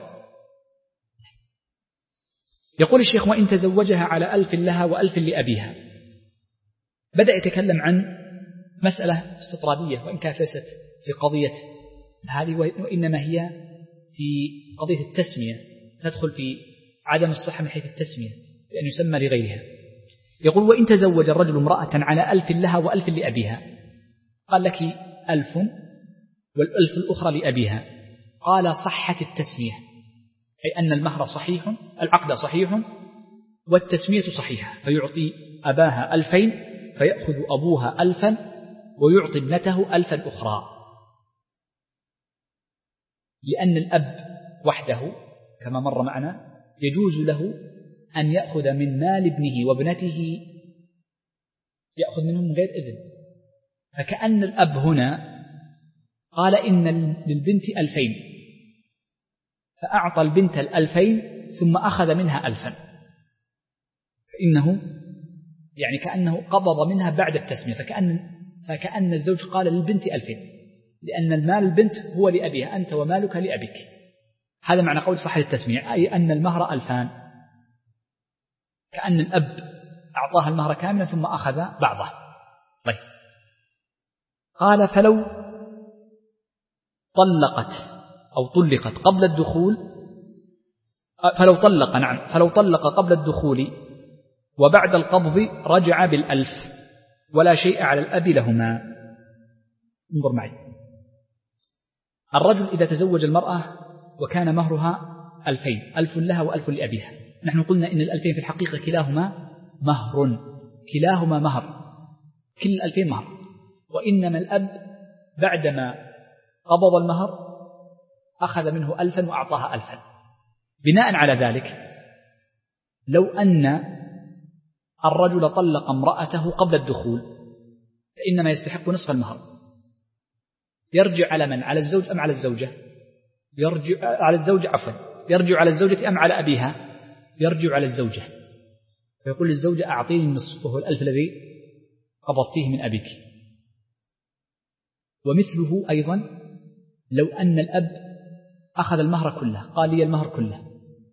يقول الشيخ: وإن تزوجها على ألف لها وألف لأبيها. بدأ يتكلم عن مسألة استطرادية، وإن كانت ليست في قضية هذه، وإنما هي في قضية التسمية، تدخل في عدم الصحة من حيث التسمية لأن يسمى لغيرها. يقول: وإن تزوج الرجل امرأة على ألف لها وألف لأبيها، قال لك ألف والألف الأخرى لأبيها، قال: صحت التسمية، أي أن المهر صحيح، العقد صحيح والتسمية صحيحة، فيعطي أباها ألفين فيأخذ أبوها ألفا ويعطي ابنته ألفا أخرى، لأن الأب وحده كما مر معنا يجوز له أن يأخذ من مال ابنه وابنته، يأخذ منهم من غير إذن. فكأن الأب هنا قال إن للبنت ألفين، فأعطى البنت الألفين ثم أخذ منها ألفا، فإنه يعني كأنه قبض منها بعد التسمية، فكأن, فكأن الزوج قال للبنت ألفين، لأن المال البنت هو لأبيها، أنت ومالك لأبيك. هذا معنى قول صحة التسمية، أي أن المهر ألفان، كأن الأب أعطاها المهر كاملا ثم أخذ بعضه. طيب قال فلو طلقت أو طلقت قبل الدخول، فلو طلق نعم فلو طلق قبل الدخول وبعد القبض رجع بالألف ولا شيء على الأب لهما. انظر معي، الرجل إذا تزوج المرأة وكان مهرها ألفين، ألف لها وألف لأبيها. نحن قلنا إن الألفين في الحقيقة كلاهما مهر، كلاهما مهر، كل الألفين مهر، وإنما الأب بعدما قبض المهر أخذ منه ألفا وأعطاها ألفا. بناء على ذلك لو أن الرجل طلق امرأته قبل الدخول فإنما يستحق نصف المهر. يرجع على من؟ على الزوج أم على الزوجة؟ يرجع على الزوجة عفوا يرجع على الزوجة أم على أبيها؟ يرجع على الزوجة، فيقول للزوجة أعطيني النصف وهو الألف الذي قبضتيه من أبيك. ومثله أيضا لو أن الأب أخذ المهر كله، قال لي المهر كله،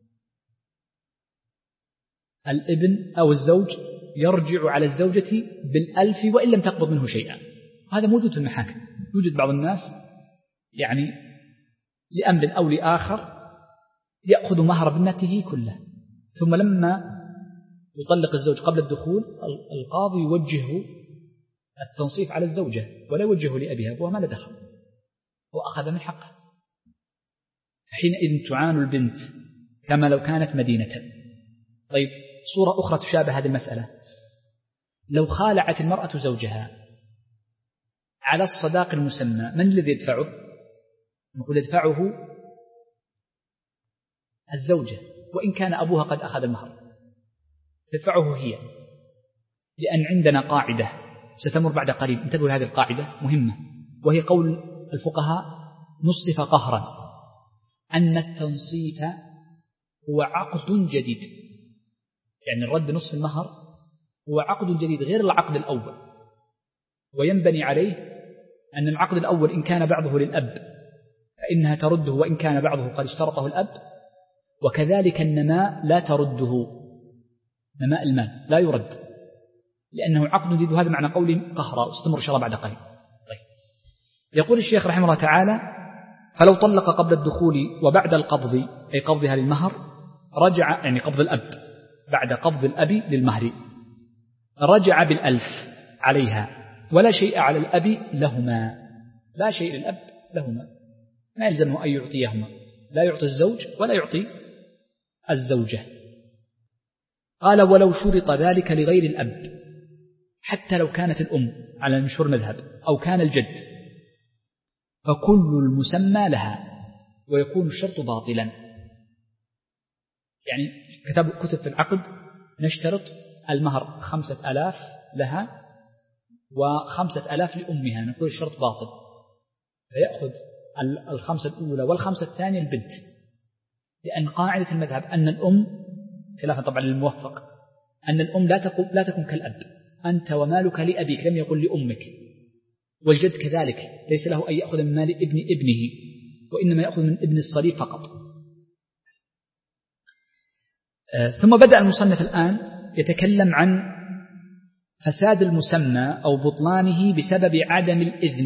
الابن أو الزوج يرجع على الزوجة بالألف وإن لم تقبض منه شيئا. هذا موجود في المحاكم، يوجد بعض الناس يعني لأمر أو لآخر يأخذ مهر ابنته كله، ثم لما يطلق الزوج قبل الدخول القاضي يوجه التنصيف على الزوجة ولا يوجه لأبيها، أبوها ما له دخل، هو أخذ من حقه. حينئذ تعان البنت كما لو كانت مدينة. طيب صورة أخرى تشابه هذه المسألة، لو خالعت المرأة زوجها على الصداق المسمى، من الذي يدفعه؟ نقول يدفعه الزوجة وإن كان أبوها قد أخذ المهر، تدفعه هي، لأن عندنا قاعدة ستمر بعد قليل، انتبهوا هذه القاعدة مهمة، وهي قول الفقهاء نصف قهرا، أن التنصيف هو عقد جديد، يعني الرد نصف المهر هو عقد جديد غير العقد الأول، وينبني عليه أن العقد الأول إن كان بعضه للأب فإنها ترده وإن كان بعضه قد اشترطه الأب، وكذلك النماء لا ترده، نماء المال لا يرد لأنه عقد جديد، وهذا معنى قولهم قهرا، واستمر شرع بعد قليل. طيب. يقول الشيخ رحمه الله تعالى فلو طلق قبل الدخول وبعد القبض، أي قبضها للمهر، رجع، يعني قبض الأب بعد قبض الأب للمهر، رجع بالألف عليها ولا شيء على الأب لهما، لا شيء للأب لهما، ما يلزمه أن يعطيهما، لا يعطي الزوج ولا يعطي الزوجة. قال ولو شرط ذلك لغير الأب، حتى لو كانت الأم على المشهور المذهب أو كان الجد، فكل المسمى لها ويكون الشرط باطلا. يعني كتب كتب في العقد نشترط المهر خمسة ألاف لها وخمسة ألاف لأمها، نقول الشرط باطل، فيأخذ الخمسة الأولى والخمسة الثانية البنت، لأن قاعدة المذهب أن الأم خلافا طبعا للموفق أن الأم لا تكون لا تكون كالأب، أنت ومالك لأبيك، لم يقل لأمك. والجد كذلك ليس له أن يأخذ من مال ابن ابنه، وإنما يأخذ من ابن الصليب فقط. آه ثم بدأ المصنف الآن يتكلم عن فساد المسمى أو بطلانه بسبب عدم الإذن،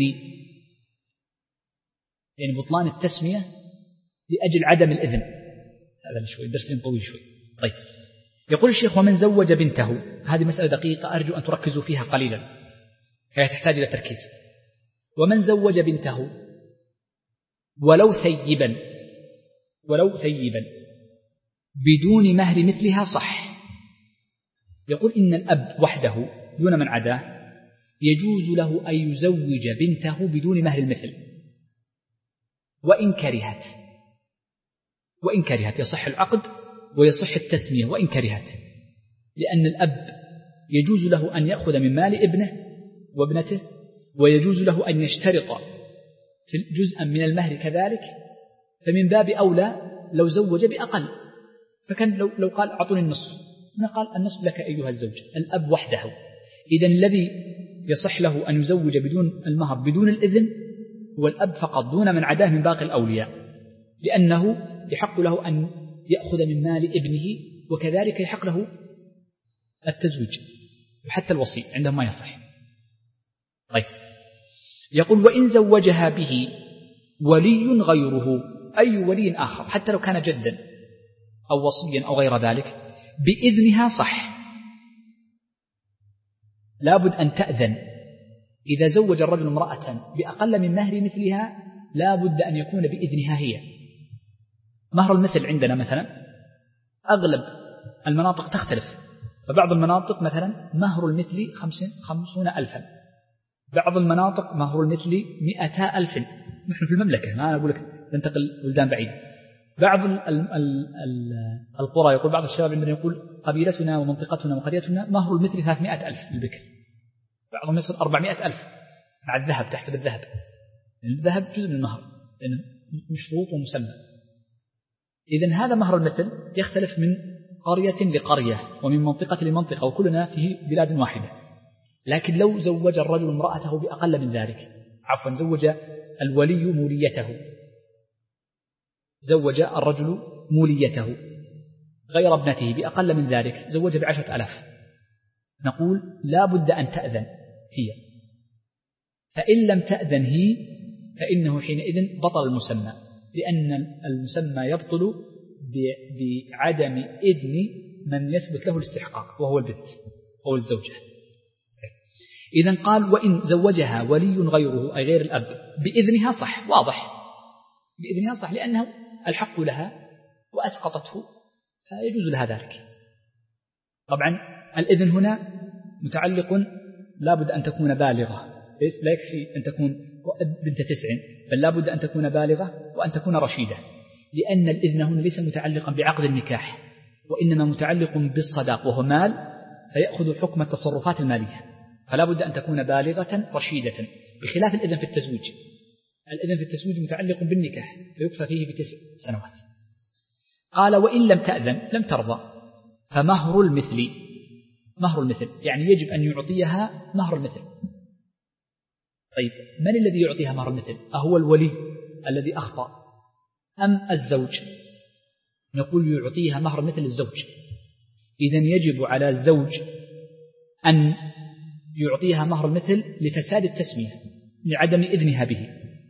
يعني بطلان التسمية لأجل عدم الإذن. هذا شوي درسين طويل شوي. طيب يقول الشيخ ومن زوج بنته، هذه مسألة دقيقة أرجو أن تركزوا فيها قليلا، هي تحتاج إلى تركيز. ومن زوج بنته ولو ثيبا ولو ثيبا بدون مهر مثلها صح. يقول إن الأب وحده دون من عداه يجوز له أن يزوج بنته بدون مهر المثل، وإن كرهت وإن كرهت يصح العقد ويصح التسمية وإن كرهت، لأن الأب يجوز له أن يأخذ من مال ابنه وابنته، ويجوز له أن يشترط في جزءا من المهر كذلك، فمن باب أولى لو زوج بأقل، فكان لو, لو قال أعطوني النصف، ما قال النصف لك أيها الزوج، الأب وحده. إذن الذي يصح له أن يزوج بدون المهر بدون الإذن هو الأب فقط دون من عداه من باقي الأولياء، لأنه يحق له أن يأخذ من مال ابنه، وكذلك يحق له التزويج، وحتى الوصي عندهم ما يصح. طيب، يقول وإن زوجها به ولي غيره، أي ولي آخر حتى لو كان جدا أو وصيا أو غير ذلك، بإذنها صح. لابد أن تأذن. إذا زوج الرجل امرأة بأقل من مهر مثلها لابد أن يكون بإذنها هي. مهر المثل عندنا مثلا أغلب المناطق تختلف، فبعض المناطق مثلا مهر المثل خمسون ألفا، بعض المناطق مهر المثل مئتا ألف. نحن في المملكة، ما أقول لك تنتقل بلدان بعيدة. بعض ال ال ال ال القرى يقول بعض الشباب عندنا يقول قبيلتنا ومنطقتنا وقريتنا مهر المثل ثلاثمائة ألف للبكر، بعضهم يصل أربعمائة ألف مع الذهب، تحسب الذهب، لأن الذهب جزء من المهر لأنه مشروط ومسمى. إذن هذا مهر المثل يختلف من قرية لقرية ومن منطقة لمنطقة، وكلنا في بلاد واحدة. لكن لو زوج الرجل امرأته بأقل من ذلك، عفوا زوج الولي موليته، زوج الرجل موليته غير ابنته بأقل من ذلك، زوج بعشرة ألاف، نقول لا بد أن تأذن هي. فإن لم تأذن هي فإنه حينئذ بطل المسمى، لأن المسمى يبطل بعدم إذن من يثبت له الاستحقاق وهو البنت أو الزوجة. إذن قال وإن زوجها ولي غيره أي غير الأب بإذنها صح، واضح بإذنها صح، لأنه الحق لها وأسقطته فيجوز لها ذلك. طبعا الإذن هنا متعلق لابد أن تكون بالغة، لا يكفي أن تكون بنت تسع، بل لابد أن تكون بالغة وأن تكون رشيدة، لأن الإذن هنا ليس متعلقا بعقد النكاح، وإنما متعلق بالصداق وهو مال، فيأخذ حكم التصرفات المالية، فلا بد أن تكون بالغة رشيدة، بخلاف الإذن في التزويج. الإذن في التزويج متعلق بالنكاح فيكفى فيه بتسع سنوات. قال وإن لم تأذن لم ترضى فمهر المثل، مهر المثل يعني يجب أن يعطيها مهر المثل. طيب من الذي يعطيها مهر المثل؟ أهو الولي الذي أخطأ أم الزوج؟ نقول يعطيها مهر مثل الزوج. إذن يجب على الزوج أن يعطيها مهر المثل لفساد التسمية لعدم إذنها به.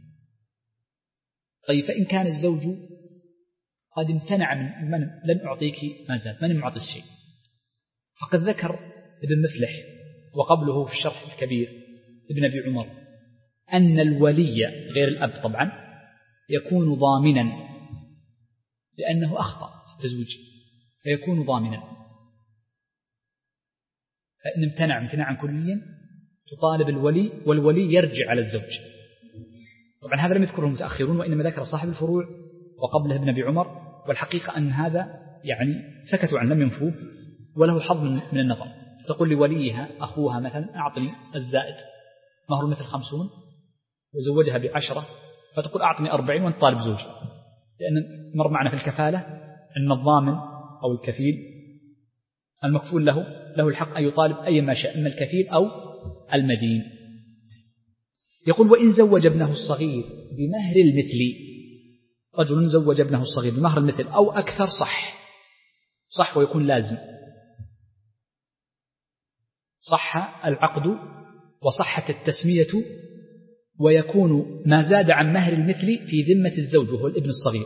طيب فإن كان الزوج قد امتنع من, من لن أعطيك ما زال، من معطي الشيء، فقد ذكر ابن مفلح وقبله في الشرح الكبير ابن أبي عمر أن الولي غير الأب طبعا يكون ضامنا لأنه أخطأ في التزويج، فيكون ضامنا، فإن امتنع امتناعا كليا تطالب الولي، والولي يرجع على الزوج. طبعا هذا لم يذكره المتأخرون، وإنما ذكر صاحب الفروع وقبله ابن أبي عمر، والحقيقة أن هذا يعني سكتوا عنه لم ينفوه وله حظ من النظر. فتقول لوليها أخوها مثلا أعطني الزائد، مهر مثل خمسون وزوجها بعشرة، فتقول أعطني أربعين وانت طالب زوجي، لأن مر معنا في الكفالة أن الضامن أو الكفيل المكفول له له الحق أن يطالب أي ما شاء، إما الكفيل أو المدين. يقول وإن زوج ابنه الصغير بمهر المثل، رجل زوج ابنه الصغير بمهر المثل أو أكثر صح، صح ويكون لازم، صح العقد وصحت التسمية، ويكون ما زاد عن مهر المثل في ذمة الزوج وهو الابن الصغير،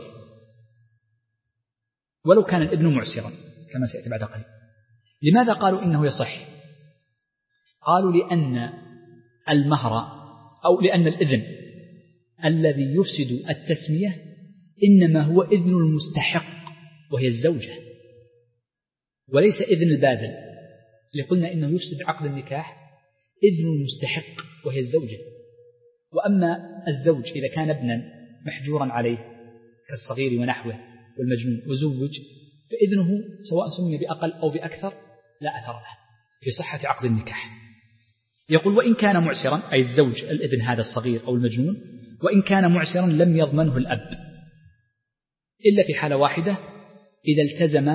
ولو كان الابن معسرا كما سيأتي بعد قليل. لماذا قالوا إنه يصح؟ قالوا لأن المهر أو لأن الإذن الذي يفسد التسمية إنما هو إذن المستحق وهي الزوجة، وليس إذن الباذل، لقلنا إنه يفسد عقد النكاح إذن المستحق وهي الزوجة. وأما الزوج إذا كان ابنا محجورا عليه كالصغير ونحوه والمجنون وزوج، فإذنه سواء سمي بأقل أو بأكثر لا أثر له في صحة عقد النكاح. يقول وإن كان معسرا أي الزوج الابن هذا الصغير أو المجنون، وإن كان معسرا لم يضمنه الأب إلا في حالة واحدة، إذا التزم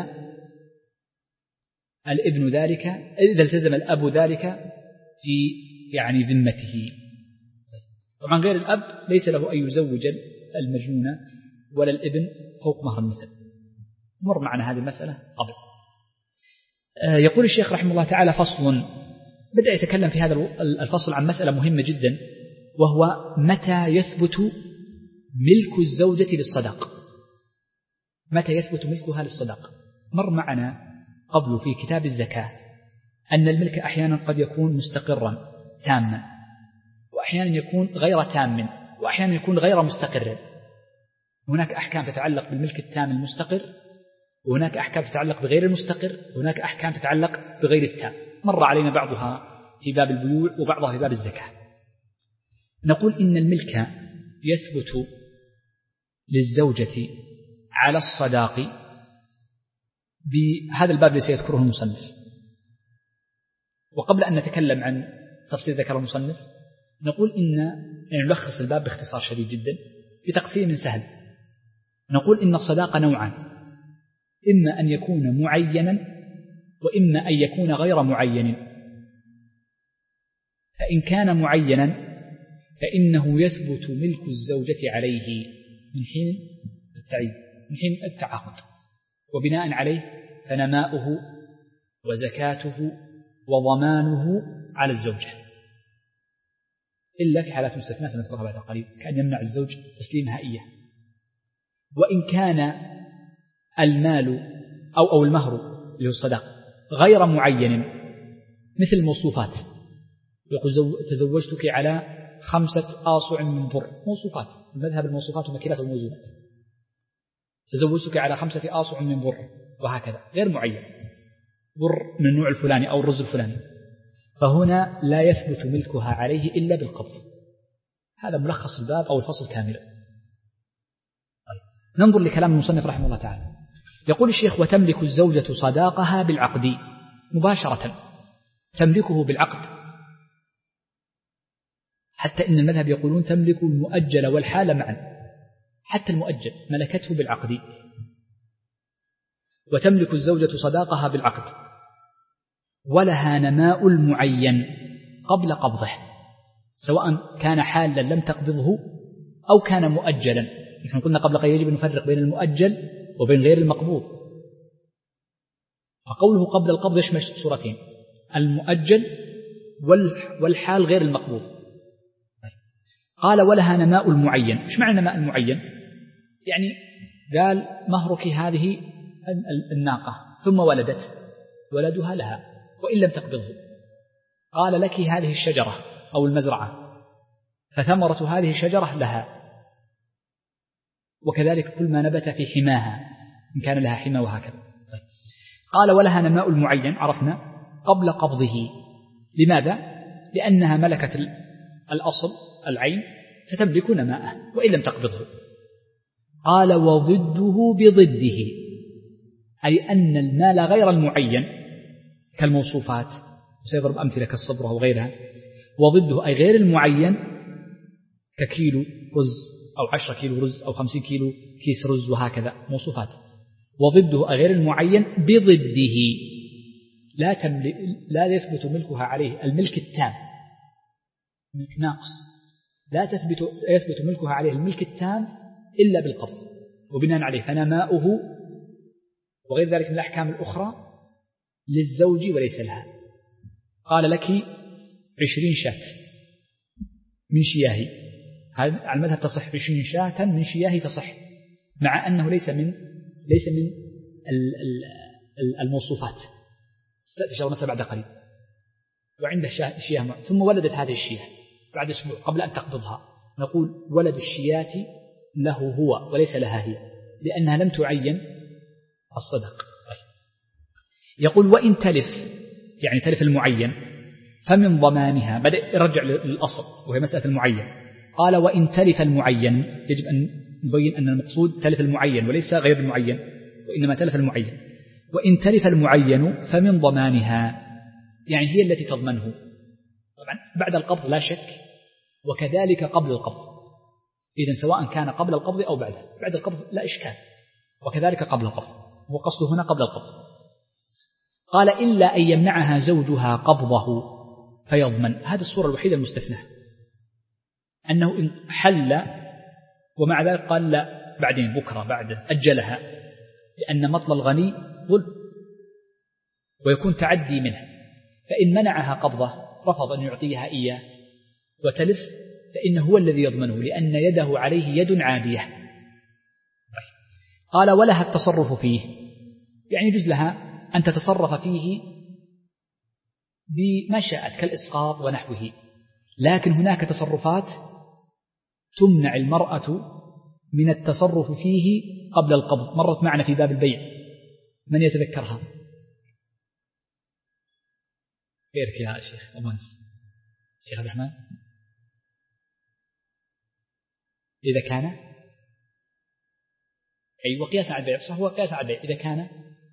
الابن ذلك، إذا التزم الأب ذلك في يعني ذمته. طبعا غير الأب ليس له أن يزوج المجنون ولا الابن فوق مهر المثل، مر معنا هذه المسألة قبل. يقول الشيخ رحمه الله تعالى: فصل. بدأ يتكلم في هذا الفصل عن مسألة مهمة جدا، وهو متى يثبت ملك الزوجة للصداق، متى يثبت ملكها للصداق. مر معنا قبل في كتاب الزكاة أن الملك أحيانا قد يكون مستقرا تاما، وأحيانا يكون غير تام، وأحيانا يكون غير مستقر. هناك أحكام تتعلق بالملك التام المستقر، وهناك أحكام تتعلق بغير المستقر، وهناك أحكام تتعلق بغير التام. مر علينا بعضها في باب البيوع وبعضها في باب الزكاة. نقول إن الملك يثبت للزوجة على الصداق بهذا الباب الذي سيذكره المصنف. وقبل أن نتكلم عن تفصيل ذكر المصنف نقول إن يعني نلخص الباب باختصار شديد جدا بتقسيم سهل. نقول إن الصداق نوعان: إما أن يكون معينا، وإما أن يكون غير معين. فإن كان معينا فإنه يثبت ملك الزوجة عليه من حين التعيين، من حين التعاقد، وبناء عليه فنماؤه وزكاته وضمانه على الزوجة، إلا في حالات مستثناة سنذكرها بعد قليل، كأن يمنع الزوج تسليمها إياه. وإن كان المال أو أو المهر اللي هو الصداق غير معين، مثل الموصوفات، يقول تزوجتك على خمسة آصع من بر، موصوفات المذهب، الموصوفات والمكيلات والموزونات، تزوجتك على خمسة آصع من بر، وهكذا غير معين، بر من النوع الفلاني أو الرز الفلاني، فهنا لا يثبت ملكها عليه إلا بالقبض. هذا ملخص الباب أو الفصل كاملا. طيب. ننظر لكلام المصنف رحمه الله تعالى. يقول الشيخ: وتملك الزوجة صداقها بالعقد مباشرة، تملكه بالعقد، حتى إن المذهب يقولون تملك المؤجل والحال معا، حتى المؤجل ملكته بالعقد. وتملك الزوجة صداقها بالعقد، ولها نماء المعين قبل قبضه، سواء كان حالا لم تقبضه أو كان مؤجلا. نحن قلنا قبل قليل يجب أن نفرق بين المؤجل وبين غير المقبوض. فقوله قبل القبض يشمل صورتين: المؤجل والحال غير المقبوض. قال: ولها نماء المعين. إيش معنى نماء المعين؟ يعني قال: مهرك هذه الناقة ثم ولدت، ولدها لها وإن لم تقبضه. قال: لك هذه الشجرة أو المزرعة، فثمرة هذه الشجرة لها، وكذلك كل ما نبت في حماها إن كان لها حمى، وهكذا. قال: ولها نماء المعين، عرفنا قبل قبضه. لماذا؟ لأنها ملكت الأصل العين فتملك نماءه وإن لم تقبضه. قال: وضده بضده، أي أن المال غير المعين كالموصوفات، سيضرب أمثلة كالصبرة وغيرها. وضده أي غير المعين ككيلو رز أو عشرة كيلو رز أو خمسين كيلو كيس رز، وهكذا موصوفات. وضده أي غير المعين بضده لا, تملك لا يثبت ملكها عليه الملك التام، ملك ناقص لا تثبت يثبت ملكها عليه الملك التام إلا بالقبض، وبناء عليه فنماؤه وغير ذلك من الأحكام الأخرى للزوج وليس لها. قال: لك عشرين شاة من شياهي، على المذهب تصح عشرين شاة من شياهي تصح، مع أنه ليس من ليس من الموصوفات. ستأتي شغل مثلا بعد قليل. وعنده شياه ثم ولدت هذه الشياه بعد أسبوع قبل أن تقبضها، نقول ولد الشياه له هو وليس لها هي، لأنها لم تعين الصدق. يقول: وإن تلف، يعني تلف المعين، فمن ضمانها. بدأ يرجع للأصل وهي مسألة المعين. قال: وإن تلف المعين، يجب أن نبين أن المقصود تلف المعين وليس غير المعين، وإنما تلف المعين. وإن تلف المعين فمن ضمانها، يعني هي التي تضمنه. طبعا بعد القبض لا شك، وكذلك قبل القبض. إذن سواء كان قبل القبض أو بعده، بعد القبض لا إشكال، وكذلك قبل القبض، هو قصده هنا قبل القبض. قال: إلا أن يمنعها زوجها قبضه فيضمن. هذه الصورة الوحيدة المستثناة. أنه إن حل ومع ذلك قال لا بعدين بكرة بعد أجلها، لأن مطل الغني ظلم ويكون تعدي منه، فإن منعها قبضة رفض أن يعطيها إياه وتلف فإنه هو الذي يضمنه، لأن يده عليه يد عادية. قال ولها التصرف فيه، يعني يجوز لها أن تتصرف فيه بما شاءت كالإسقاط ونحوه، لكن هناك تصرفات تمنع المرأة من التصرف فيه قبل القبض، مرت معنا في باب البيع، من يتذكرها؟ غيرك يا شيخ أبو أنس، شيخ عبد الرحمن. إذا كان أيوة قياس على البيع، صح هو قياس على البيع. إذا كان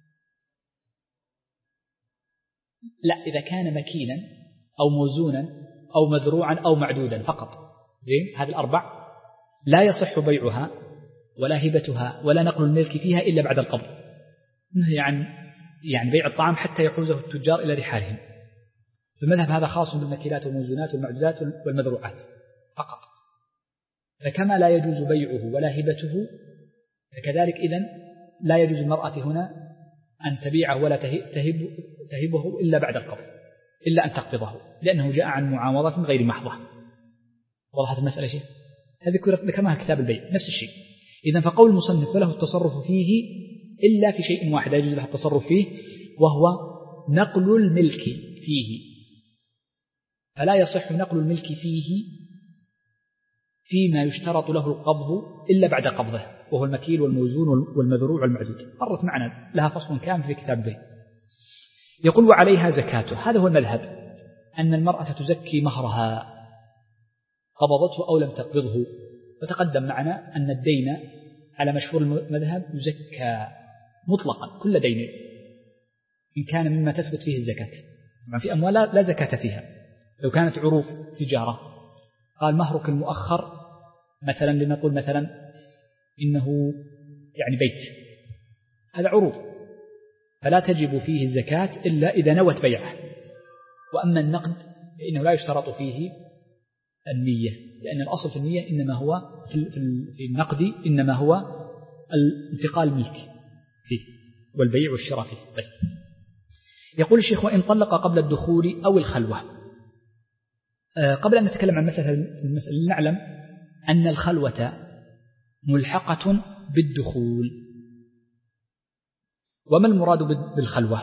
لا إذا كان مكينا أو موزونا أو مذروعا أو معدودا فقط، زين، هذه الأربع لا يصح بيعها ولا هبتها ولا نقل الملك فيها إلا بعد القبض. يعني يعني بيع الطعام حتى يحوزه التجار إلى رحالهم. في المذهب هذا خاص بالمكيلات والموزونات والمعدودات والمذروعات فقط. فكما لا يجوز بيعه ولا هبته، فكذلك إذن لا يجوز المرأة هنا أن تبيعه ولا تهب تهبه إلا بعد القبض، إلا أن تقبضه، لأنه جاء عن معاوضة غير محضة. وضحت المسألة شيء؟ هذه ذكرناها كتاب البيع نفس الشيء. إذن فقول المصنف وله التصرف فيه إلا في شيء واحد يجوز له التصرف فيه، وهو نقل الملك فيه. فلا يصح نقل الملك فيه فيما يشترط له القبض إلا بعد قبضه، وهو المكيل والموزون والمذروع والمعدود، مرت معنا لها فصل كامل في كتاب البيع. يقول وعليها زكاته، هذا هو المذهب، أن المرأة تزكي مهرها قبضته أو لم تقبضه. وتقدم معنا أن الدين على مشهور المذهب يزكى مطلقا كل دين إن كان مما تثبت فيه الزكاة. طبعا في أموال لا زكاة فيها، لو كانت عروض تجارة قال مهرك المؤخر مثلا، لنقول مثلا إنه يعني بيت، هذا عروض فلا تجب فيه الزكاة إلا إذا نوت بيعه. وأما النقد فإنه لا يشترط فيه النية، لأن الأصل في النية إنما هو في النقد إنما هو الانتقال الملك فيه والبيع والشراء فيه. طيب. يقول الشيخ وإن طلق قبل الدخول أو الخلوة. قبل أن نتكلم عن مسألة المسألة نعلم أن الخلوة ملحقة بالدخول. وما المراد بالخلوة؟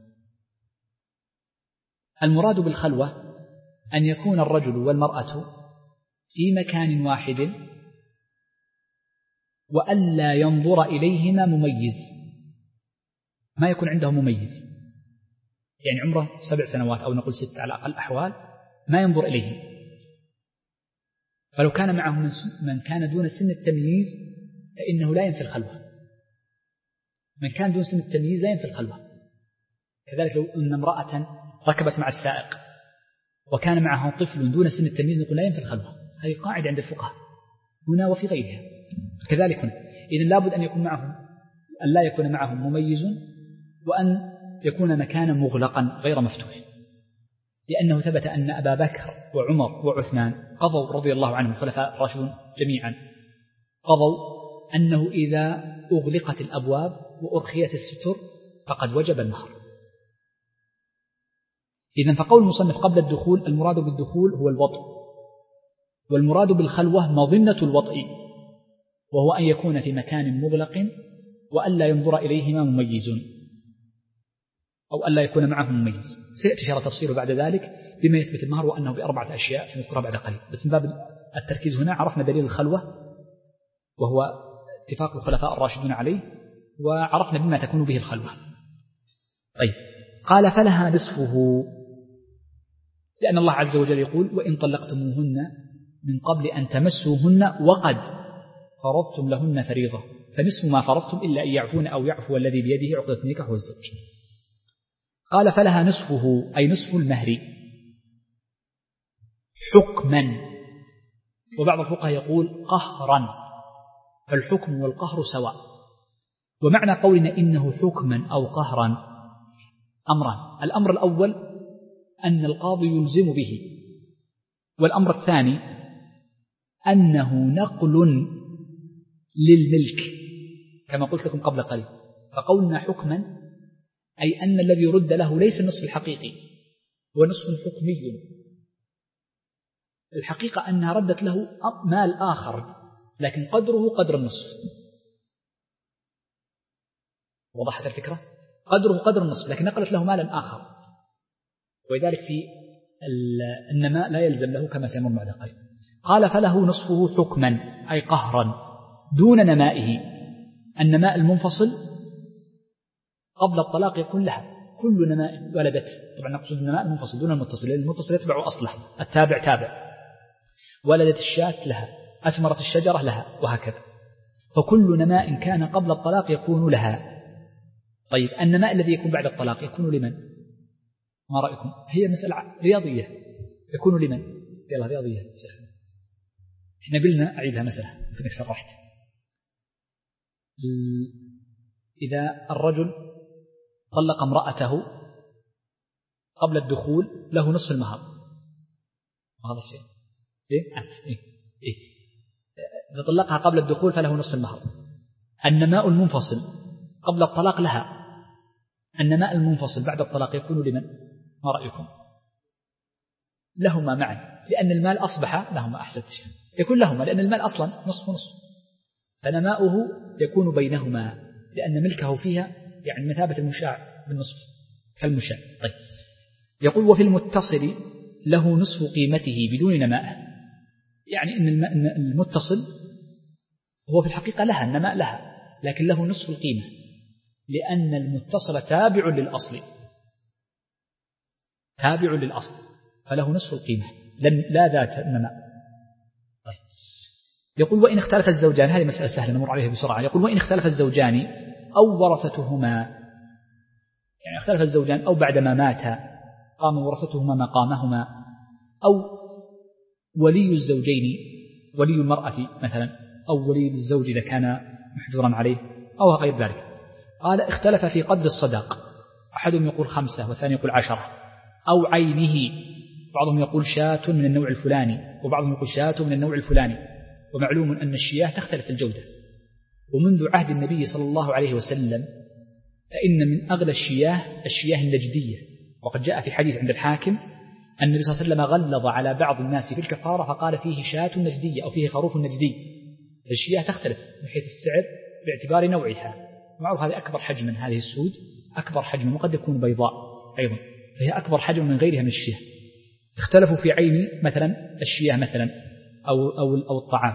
المراد بالخلوة أن يكون الرجل والمرأة في مكان واحد وألا ينظر إليهما مميز، ما يكون عنده مميز، يعني عمره سبع سنوات أو نقول ست على أقل أحوال، ما ينظر إليهم. فلو كان معه من كان دون سن التمييز فإنه لا ينفي الخلوة. من كان دون سن التمييز لا ينفي الخلوة. كذلك لو أن امرأة ركبت مع السائق وكان معه طفل دون سن التمييز نقول لا ينفي الخلوة. هذه قاعدة عند الفقهاء هنا وفي غيرها. كذلك هنا إذن لابد أن يكون معهم أن لا يكون معهم مميز، وأن يكون مكانا مغلقا غير مفتوح، لأنه ثبت أن أبا بكر وعمر وعثمان قضوا رضي الله عنهم خلفاء الراشدون جميعا، قضوا أنه إذا أغلقت الأبواب وأرخيت الستر فقد وجب المهر. إذن فقول المصنف قبل الدخول، المراد بالدخول هو الوطء، والمراد بالخلوة مظنة الوطء، وهو أن يكون في مكان مغلق وألا ينظر إليهما مميز، أو ألا يكون معه مميز. سيأتي شرح تفصيله بعد ذلك بما يثبت المهر، وأنه بأربعة أشياء سنذكرها بعد قليل. بس من باب التركيز هنا عرفنا دليل الخلوة وهو اتفاق الخلفاء الراشدون عليه، وعرفنا بما تكون به الخلوة. طيب. قال فلها نصفه، لأن الله عز وجل يقول وإن طلقتموهن من قبل أن تمسوهن وقد فرضتم لهن فريضة فنصف ما فرضتم إلا أن يعفون أو يعفو الذي بيده عقدة النكاح هو الزوج. قال فلها نصفه أي نصف المهر حكما، وبعض الفقهاء يقول قهرا، فالحكم والقهر سواء. ومعنى قولنا إنه حكما أو قهرا أمران: الأمر الأول أن القاضي يلزم به، والأمر الثاني أنه نقل للملك كما قلت لكم قبل قليل. فقولنا حكما أي أن الذي يرد له ليس النصف الحقيقي، هو نصف حكمي. الحقيقة أنها ردت له مال آخر لكن قدره قدر النصف. وضحت الفكرة؟ قدره قدر النصف لكن نقلت له مالا آخر، ولذلك في النماء لا يلزم له كما سيمر بعد قليل. قال فله نصفه حكما أي قهرا دون نمائه. النماء المنفصل قبل الطلاق يكون لها كل نماء ولدت، طبعا نقصد النماء المنفصل دون المتصل، لأن المتصل يتبع أصله، التابع تابع. ولدت الشاة لها، أثمرت الشجرة لها، وهكذا. فكل نماء كان قبل الطلاق يكون لها. طيب النماء الذي يكون بعد الطلاق يكون لمن؟ ما رأيكم؟ هي مسألة رياضية. يكون لمن؟ يلا رياضية شيخ. احنا قلنا أعيدها مسألة كنت شرحت. إذا الرجل طلق امرأته قبل الدخول له نصف المهر، هذا الشيء إيه؟ إيه؟ إيه؟ إذا طلقها قبل الدخول فله نصف المهر. النماء المنفصل قبل الطلاق لها، النماء المنفصل بعد الطلاق يكون لمن؟ ما رأيكم؟ لهما معا، لأن المال أصبح لهما. أحسنت شيء، يكون لهما لأن المال أصلا نصف نصف، فنماؤه يكون بينهما لأن ملكه فيها يعني مثابة المشاع بالنصف كالمشاع. طيب يقول وفي المتصل له نصف قيمته بدون نماء، يعني أن المتصل هو في الحقيقة لها النماء لها لكن له نصف القيمة، لأن المتصل تابع للأصل، تابع للأصل فله نصف القيمة لا ذات النماء. طيب يقول وإن اختلف الزوجان، هذه مسألة سهلة نمر عليها بسرعة. يقول وإن اختلف الزوجان أو ورثتهما، يعني اختلف الزوجان أو بعدما مات قام ورثتهما مقامهما، أو ولي الزوجين ولي المرأة مثلا، أو ولي الزوج إذا كان محجورا عليه أو غير ذلك. قال اختلف في قدر الصداق، أحدهم يقول خمسة والثاني يقول عشرة، أو عينه، بعضهم يقول شاة من النوع الفلاني وبعضهم يقول شاة من النوع الفلاني. ومعلوم أن الشياه تختلف الجودة، ومنذ عهد النبي صلى الله عليه وسلم فإن من أغلى الشياه الشياه النجدية، وقد جاء في حديث عند الحاكم أن النبي صلى الله عليه وسلم غلظ على بعض الناس في الكفارة فقال فيه شاة نجدية أو فيه خروف نجدي. الشياه تختلف من حيث السعر باعتبار نوعها، معروف هذه أكبر حجما، هذه السود أكبر حجما وقد يكون بيضاء أيضا، فهي أكبر حجم من غيرها من الشياه. اختلفوا في عين مثلا الشياه مثلا أو, أو, أو الطعام،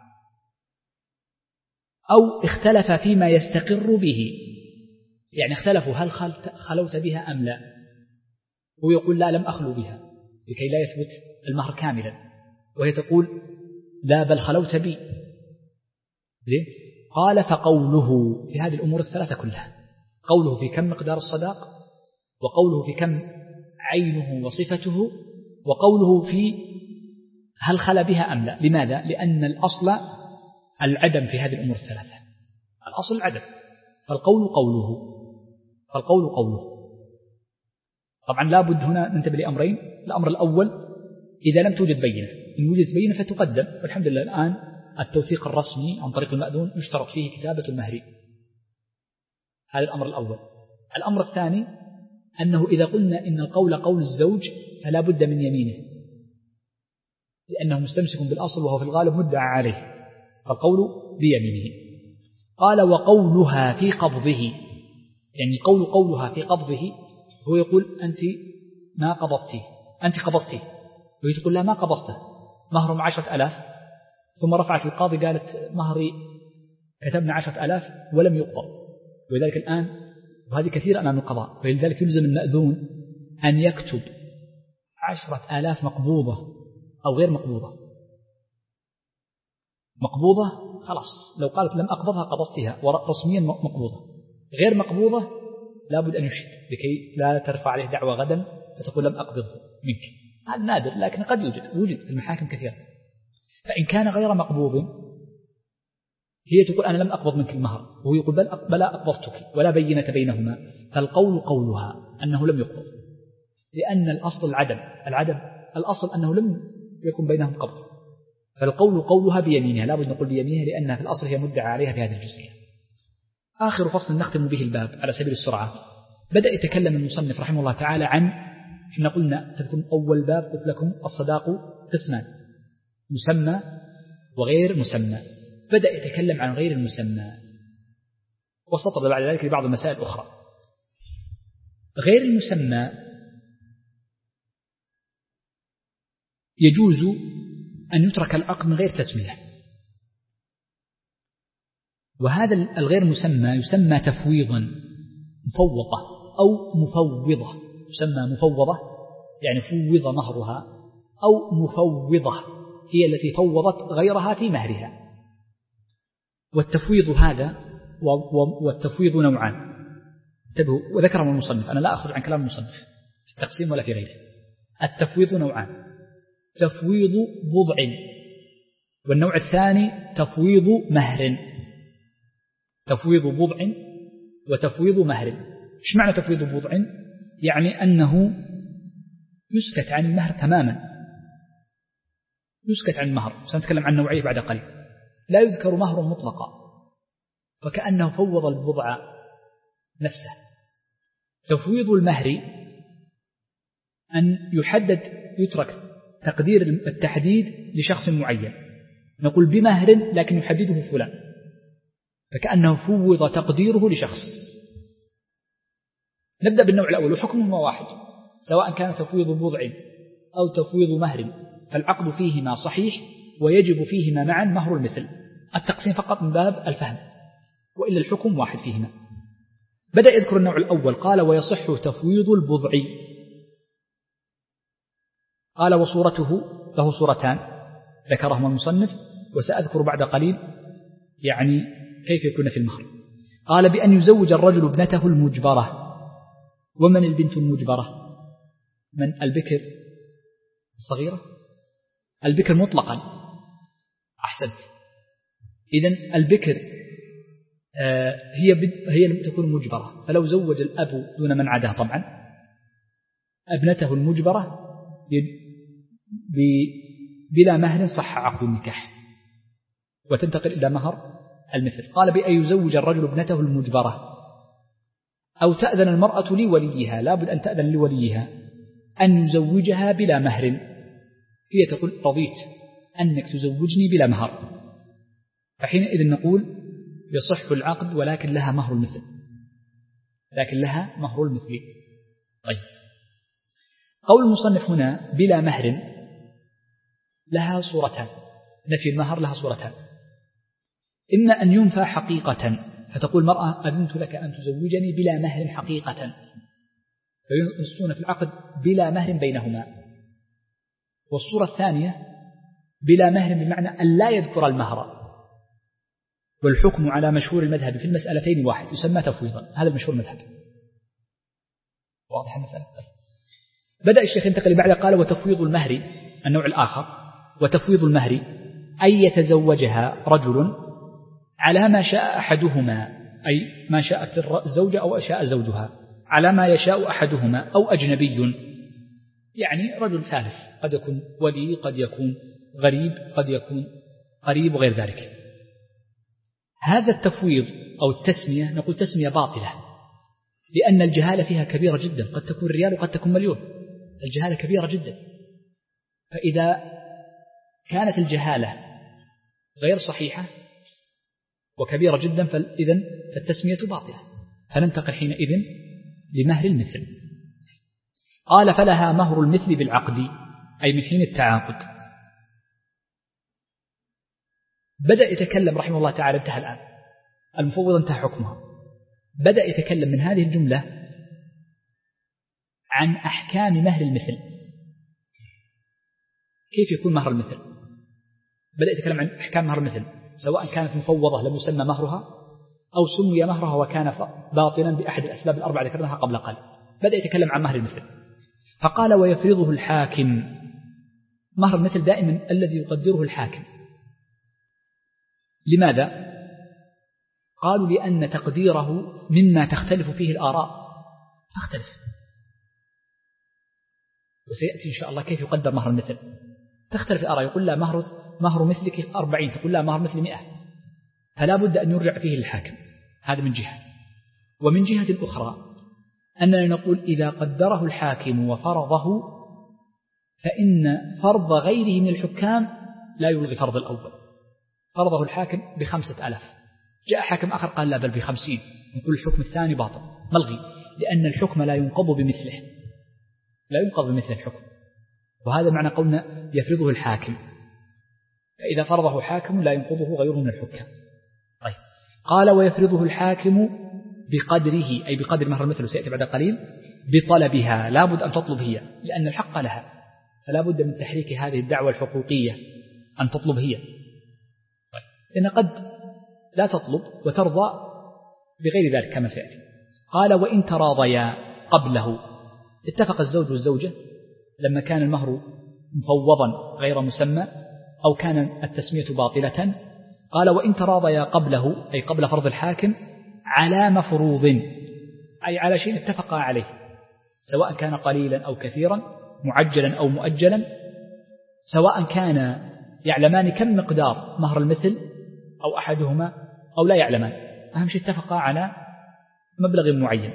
أو اختلف فيما يستقر به، يعني اختلفوا هل خلوت بها أم لا، هو يقول لا لم أخلو بها لكي لا يثبت المهر كاملا، وهي تقول لا بل خلوت بي. زين. قال فقوله في هذه الأمور الثلاثة كلها، قوله في كم مقدار الصداق، وقوله في كم عينه وصفته، وقوله في هل خلا بها أم لا. لماذا؟ لأن الأصل العدم في هذه الأمور الثلاثة، الأصل العدم، فالقول قوله فالقول قوله طبعا لا بد هنا ننتبه لأمرين. الأمر الأول إذا لم توجد بينة، إن وجدت بينة فتقدم، والحمد لله الآن التوثيق الرسمي عن طريق المأذون يشترط فيه كتابة المهر، هذا الأمر الأول. الأمر الثاني أنه إذا قلنا إن القول قول الزوج فلا بد من يمينه، لأنه مستمسك بالأصل وهو في الغالب مدعى عليه، فالقول بيمينه. قال وقولها في قبضه، يعني قول قولها في قبضه، هو يقول أنت ما قبضتي، أنت قبضتي، وهي تقول لا ما قبضته، مهر عشرة ألاف، ثم رفعت القاضي قالت مهري كتبنا عشرة ألاف ولم يقبض، ولذلك الآن وهذه كثيرة أمام القضاء، فلذلك يلزم المأذون أن يكتب عشرة آلاف مقبوضة أو غير مقبوضة. مقبوضة خلاص لو قالت لم أقبضها قبضتها ورسميا مقبوضة، غير مقبوضة لابد أن يشهد لكي لا ترفع عليه دعوة غدا فتقول لم أقبضه منك. هذا نادر لكن قد يوجد وجد في المحاكم كثيرا. فإن كان غير مقبوض هي تقول أنا لم أقبض منك المهر، وهو يقول بل بلا أقبضتك ولا بينة بينهما، فالقول قولها أنه لم يقبض، لأن الأصل العدم العدم الأصل أنه لم يكن بينهم قبض، فالقول قولها بيمينها، لا بد نقول بيمينها لأنها في الأصل هي مدعى عليها في هذه الجزئية. آخر فصل نختم به الباب على سبيل السرعة. بدأ يتكلم المصنف رحمه الله تعالى عن، احنا قلنا تذكرون أول باب قلت لكم الصداق قسمان، مسمى وغير مسمى. بدأ يتكلم عن غير المسمى، وسطر بعد ذلك لبعض المسائل الأخرى. غير المسمى يجوز أن يترك العقد من غير تسمية، وهذا الغير مسمى يسمى تفويضا، مفوضة أو مفوضة. يسمى مفوضة يعني فوض مهرها، أو مفوضة هي التي فوضت غيرها في مهرها. والتفويض هذا والتفويض نوعان، انتبهوا، وذكرهم المصنف، أنا لا أخرج عن كلام المصنف في التقسيم ولا في غيره. التفويض نوعان: تفويض بضع، والنوع الثاني تفويض مهر. تفويض بضع وتفويض مهر. ايش معنى تفويض بضع؟ يعني أنه يسكت عن المهر تماما، يسكت عن المهر. سنتكلم عن نوعيه بعد قليل. لا يذكر مهر مطلقا، فكأنه فوض البضع نفسه. تفويض المهر أن يحدد، يترك تقدير التحديد لشخص معين، نقول بمهر لكن يحدده فلان، فكأنه فوض تقديره لشخص. نبدأ بالنوع الأول، وحكمهما واحد سواء كان تفويض بضع أو تفويض مهر، فالعقد فيهما صحيح ويجب فيهما معا مهر المثل. التقسيم فقط من باب الفهم، وإلا الحكم واحد فيهما. بدأ يذكر النوع الأول، قال: ويصح تفويض البضع. قال: وصورته، له صورتان ذكرهما المصنف، وسأذكر بعد قليل يعني كيف يكون في المهر. قال: بأن يزوج الرجل ابنته المجبرة. ومن البنت المجبرة؟ من البكر الصغيرة؟ البكر مطلقا. أحسنت. إذن البكر آه هي هي لم تكون مجبرة، فلو زوج الأب دون من عداه طبعا ابنته المجبرة بلا مهر صح عقد النكاح وتنتقل إلى مهر المثل. قال: بأن يزوج الرجل ابنته المجبرة، أو تأذن المرأة لوليها، لا بد أن تأذن لوليها أن يزوجها بلا مهر. هي تقول: رضيت أنك تزوجني بلا مهر، فحينئذ نقول يصح العقد ولكن لها مهر المثل، لكن لها مهر المثل. طيب، قول المصنف هنا بلا مهر لها صورتان، نفي المهر لها صورتان: إما أن ينفى حقيقة، فتقول المرأة: أذنت لك أن تزوجني بلا مهر حقيقة، فينصون في العقد بلا مهر بينهما. والصورة الثانية بلا مهر بمعنى أن لا يذكر المهر، والحكم على مشهور المذهب في المسألتين واحد، يسمى تفويضا. هذا المشهور المذهب. واضح المسألة؟ بدأ الشيخ ينتقل بعد، قال: وتفويض المهر النوع الآخر. وتفويض المهر أن يتزوجها رجل على ما شاء أحدهما، أي ما شاءت الزوجة أو شاء زوجها، على ما يشاء أحدهما، أو أجنبي، يعني رجل ثالث، قد يكون ولي، قد يكون غريب، قد يكون قريب وغير ذلك. هذا التفويض أو التسمية نقول تسمية باطلة، لأن الجهالة فيها كبيرة جدا، قد تكون ريال وقد تكون مليون، الجهالة كبيرة جدا. فإذا كانت الجهالة غير صحيحة وكبيرة جدا، فإذن فالتسمية باطلة، فننتقل حينئذ لمهر المثل. قال: فلها مهر المثل بالعقد، أي من حين التعاقد. بدأ يتكلم رحمه الله تعالى، انتهى الآن المفوض، انتهى حكمها. بدأ يتكلم من هذه الجملة عن أحكام مهر المثل، كيف يكون مهر المثل. بدأ يتكلم عن أحكام مهر المثل، سواء كانت مفوضة لم يسمى مهرها، أو سمي مهرها وكان باطلا بأحد الأسباب الأربعة ذكرناها قبل قليل. بدأ يتكلم عن مهر المثل، فقال: ويفرضه الحاكم. مهر المثل دائما الذي يقدره الحاكم. لماذا؟ قالوا: لأن تقديره مما تختلف فيه الآراء، تختلف، وسيأتي إن شاء الله كيف يقدر مهر المثل. تختلف الآراء، يقول لا مهر مهر مثلك أربعين، تقول لا مهر مثل مئة، فلا بد أن يرجع فيه للحاكم. هذا من جهة. ومن جهة أخرى أننا نقول إذا قدره الحاكم وفرضه فإن فرض غيره من الحكام لا يلغي فرض الأول. فرضه الحاكم بخمسة ألاف، جاء حاكم آخر قال لا بل بخمسين، نقول الحكم الثاني باطل ملغي، لأن الحكم لا ينقض بمثله، لا ينقض بمثل الحكم. وهذا معنى قولنا يفرضه الحاكم، فإذا فرضه حاكم لا ينقضه غيره من الحكام. طيب، قال ويفرضه الحاكم بقدره، أي بقدر مهر المثل، سيأتي بعد قليل، بطلبها، لا بد أن تطلب هي، لأن الحق لها، فلا بد من تحريك هذه الدعوة الحقوقية أن تطلب هي. طيب، لأن قد لا تطلب وترضى بغير ذلك كما سيأتي. قال وإن تراضيا قبله، اتفق الزوج والزوجة لما كان المهر مفوضا غير مسمى أو كان التسمية باطلة، قال وإن تراضيا قبله، أي قبل فرض الحاكم، على مفروض، أي على شيء اتفقا عليه، سواء كان قليلا أو كثيرا، معجلا أو مؤجلا، سواء كان يعلمان كم مقدار مهر المثل أو أحدهما أو لا يعلمان، أهم شيء اتفقا على مبلغ معين.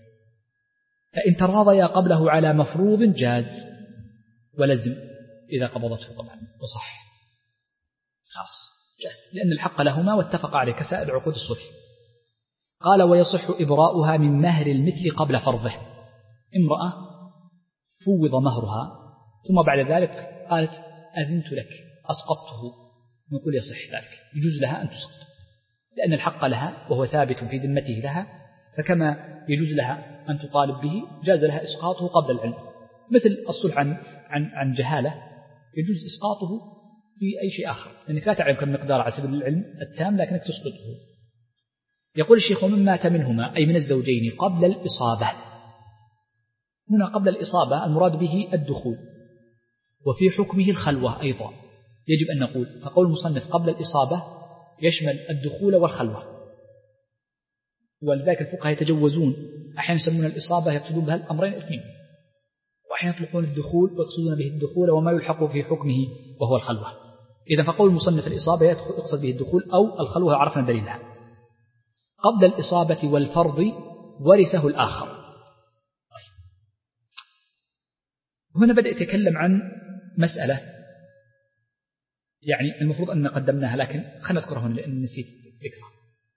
فإن تراضيا قبله على مفروض جاز ولزم إذا قبضته طبعا وصح، خلاص جاز، لأن الحق لهما واتفقا عليه كسائر عقود الصلح. قال ويصح إبراؤها من مهر المثل قبل فرضه. امرأة فوض مهرها ثم بعد ذلك قالت أذنت لك أسقطته، نقول يصح ذلك، يجوز لها أن تسقط، لأن الحق لها وهو ثابت في ذمته لها، فكما يجوز لها أن تطالب به جاز لها إسقاطه قبل العلم، مثل الصلح عن, عن, عن جهالة يجوز إسقاطه في أي شيء آخر، لأنك لا تعلم كم مقدار على سبيل العلم التام لكنك تسقطه. يقول الشيخ ومن مات منهما، أي من الزوجين، قبل الإصابة. هنا قبل الإصابة المراد به الدخول، وفي حكمه الخلوة أيضا يجب أن نقول، فقول المصنف قبل الإصابة يشمل الدخول والخلوة، ولذلك الفقهاء يتجوزون، أحيانا يسمون الإصابة يقصدون بها الأمرين الاثنين، وأحيانا يطلقون الدخول ويقصدون به الدخول وما يلحق في حكمه وهو الخلوة. إذا فقول المصنف الإصابة يقصد به الدخول أو الخلوة، عرفنا دليلها. قبل الإصابة والفرض ورثه الآخر. طيب. هنا بدأ يتكلم عن مسألة يعني المفروض أن قدمناها لكن خلنا نذكرها هنا لأن نسيت ذكرها.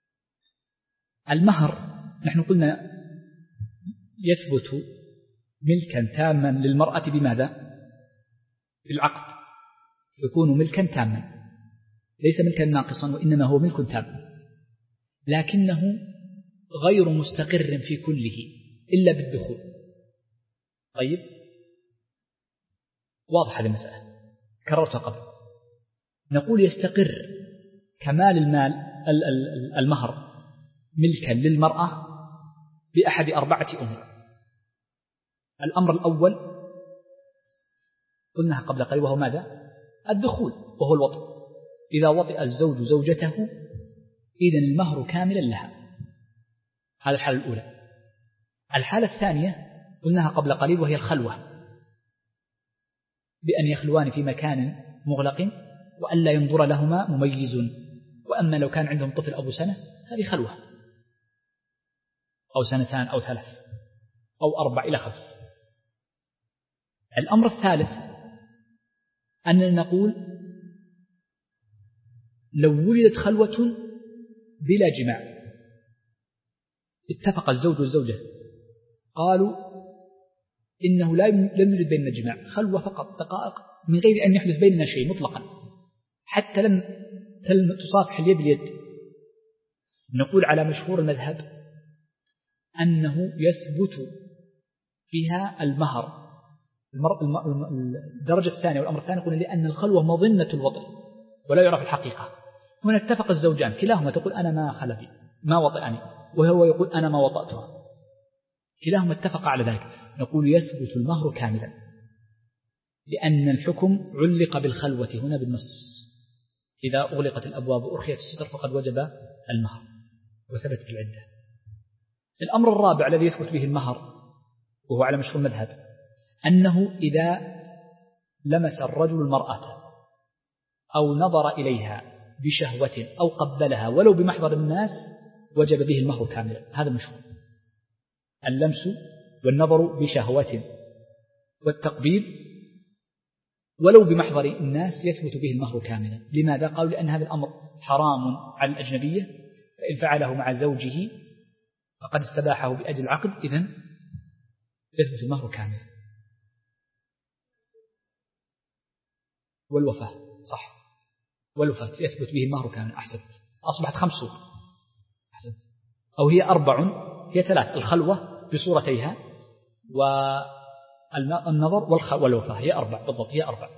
المهر نحن قلنا يثبت ملكا تاما للمرأة بماذا؟ بالعقد، يكون ملكا تاما، ليس ملكا ناقصا وإنما هو ملك تام، لكنه غير مستقر في كله إلا بالدخول. طيب، واضح هذه المسألة كررتها قبل. نقول يستقر كمال المال المهر ملكا للمرأة بأحد أربعة أمور. الأمر الأول قلناها قبل قليل وهو ماذا؟ الدخول، وهو الوطء. إذا وطئ الزوج زوجته إذن المهر كاملا لها، هذا الحالة الأولى. الحالة الثانية قلناها قبل قليل وهي الخلوة، بأن يخلوان في مكان مغلق وألا ينظر لهما مميز. وأما لو كان عندهم طفل أبو سنة هذه خلوة، أو سنتان أو ثلاث أو أربع إلى خمس. الأمر الثالث أننا نقول لو وجدت خلوة بلا جماع، اتفق الزوج والزوجة قالوا إنه لم يوجد بيننا جماع، خلوة فقط دقائق من غير أن يحدث بيننا شيء مطلقا، حتى لم تصافح اليد اليد، نقول على مشهور المذهب أنه يثبت فيها المهر. الدرجة الثانية والأمر الثاني قلنا لأن الخلوة مظنة الوطئ ولا يعرف الحقيقة. هنا اتفق الزوجان كلاهما تقول أنا ما خلفي ما وطئني، وهو يقول أنا ما وطأتها، كلاهما اتفق على ذلك، نقول يثبت المهر كاملا، لأن الحكم علق بالخلوة هنا بالنص، إذا أغلقت الأبواب وأرخيت الستر فقد وجب المهر وثبتت العدة. الأمر الرابع الذي يثبت به المهر وهو على مشهور المذهب أنه إذا لمس الرجل المرأة أو نظر إليها بشهوة أو قبلها ولو بمحضر الناس وجب به المهر كاملا. هذا مشهور، اللمس والنظر بشهوة والتقبيل ولو بمحضر الناس يثبت به المهر كاملا. لماذا؟ قالوا لأن هذا الأمر حرام على الأجنبية، فإن فعله مع زوجه فقد استباحه بأجل العقد، إذن يثبت المهر كاملا. والوفاة صح، والوفاة يثبت به المهر كاملا. أحسنت، أصبحت خمس صور. أحسنت، أو هي أربع، هي ثلاث: الخلوة بصورتيها والنظر والوفاة، هي أربع بالضبط، هي أربع.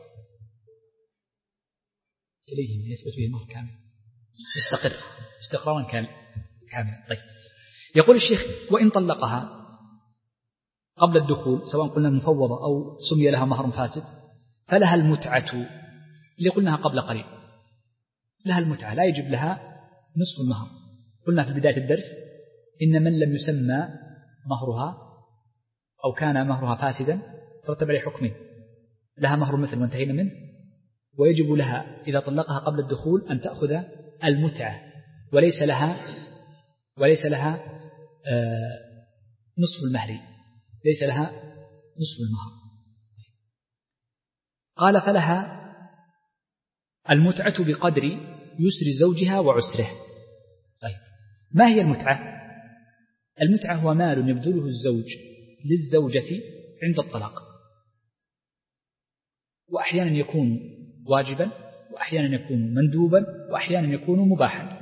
إليهم يثبت به المهر كاملا، يستقر استقرارا كاملا. طيب، يقول الشيخ: وإن طلقها قبل الدخول سواء قلنا مفوضة أو سمي لها مهر فاسد فلها المتعة، اللي قلناها قبل قليل، لها المتعة، لا يجب لها نصف المهر. قلنا في بداية الدرس إن من لم يسمى مهرها أو كان مهرها فاسدا ترتب عليه حكمين: لها مهر مثل وانتهينا منه، ويجب لها إذا طلقها قبل الدخول أن تأخذ المتعة، وليس لها وليس لها آه نصف المهر، ليس لها نصف المهر. قال: فلها المتعة بقدر يسر زوجها وعسره. طيب، ما هي المتعة؟ المتعة هو مال يبذله الزوج للزوجة عند الطلاق، وأحيانا يكون واجبا، وأحيانا يكون مندوبا، وأحيانا يكون مباحا.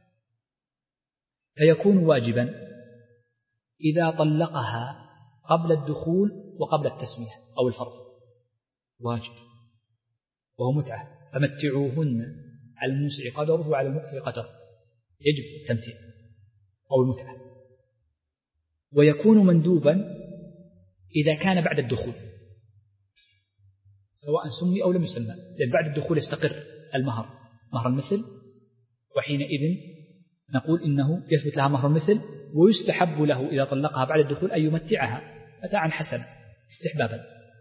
فيكون واجبا إذا طلقها قبل الدخول وقبل التسمية أو الفرض، واجب وهو متعة. فمتعوهن على الموسع قدره وعلى المقتر قدره، يجب التمتيع أو المتعة. ويكون مندوبا إذا كان بعد الدخول، سواء سمي أو لم يسمى، لأن بعد الدخول يستقر المهر مهر المثل، وحينئذ نقول إنه يثبت لها مهر المثل، ويستحب له إذا طلقها بعد الدخول أن يمتعها متاعا حسنا استحبابا.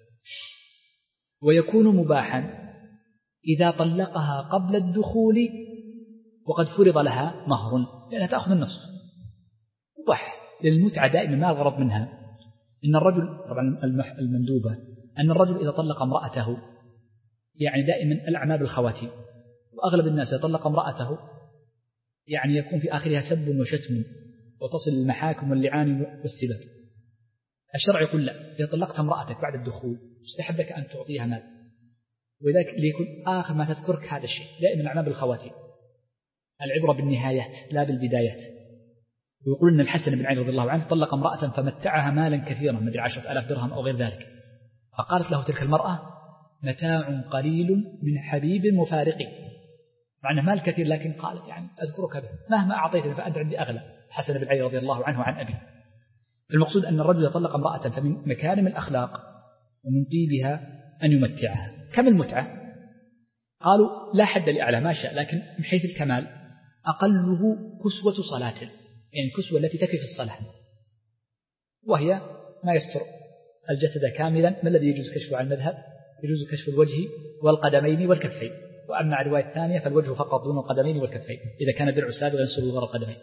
ويكون مباحا إذا طلقها قبل الدخول وقد فرض لها مهر، لأنها تأخذ النصف. مباح، لأن المتعة دائما ما الغرض منها إن الرجل، طبعا المندوبة، أن الرجل إذا طلق امرأته، يعني دائما الأعمال بالخواتيم، وأغلب الناس يطلق امرأته يعني يكون في آخرها سب وشتم وتصل المحاكم واللعان والسباب. الشرع يقول لا، إذا طلقت امرأتك بعد الدخول استحب لك أن تعطيها مال، وذلك ليكون آخر ما تذكرك هذا الشيء. دائما الأعمال بالخواتيم، العبرة بالنهايات لا بالبدايات. ويقول أن الحسن بن علي رضي الله عنه طلق امرأة فمتعها مالا كثيرا من عشرة آلاف درهم أو غير ذلك، فقالت له تلك المرأة: متاع قليل من حبيب مفارقي، مع أنه مال كثير، لكن قالت يعني أذكرك به مهما أعطيتني فأنت عندي أغلى. حسن بن علي رضي الله عنه عن أبي. المقصود أن الرجل يطلق امرأة فمن مكارم الأخلاق ومن طيبها أن يمتعها. كم المتعة؟ قالوا لا حد لأعلى، ما شاء، لكن من حيث الكمال أقله كسوة صلاة، يعني الكسوة التي تكفي في الصلاة، وهي ما يستر الجسد كاملا. ما الذي يجوز كشفه عن المذهب؟ يجوز كشف الوجه والقدمين والكفين، وأما على الرواية الثانية فالوجه فقط دون القدمين والكفين، إذا كان درع سابغا ينصب ظهر القدمين.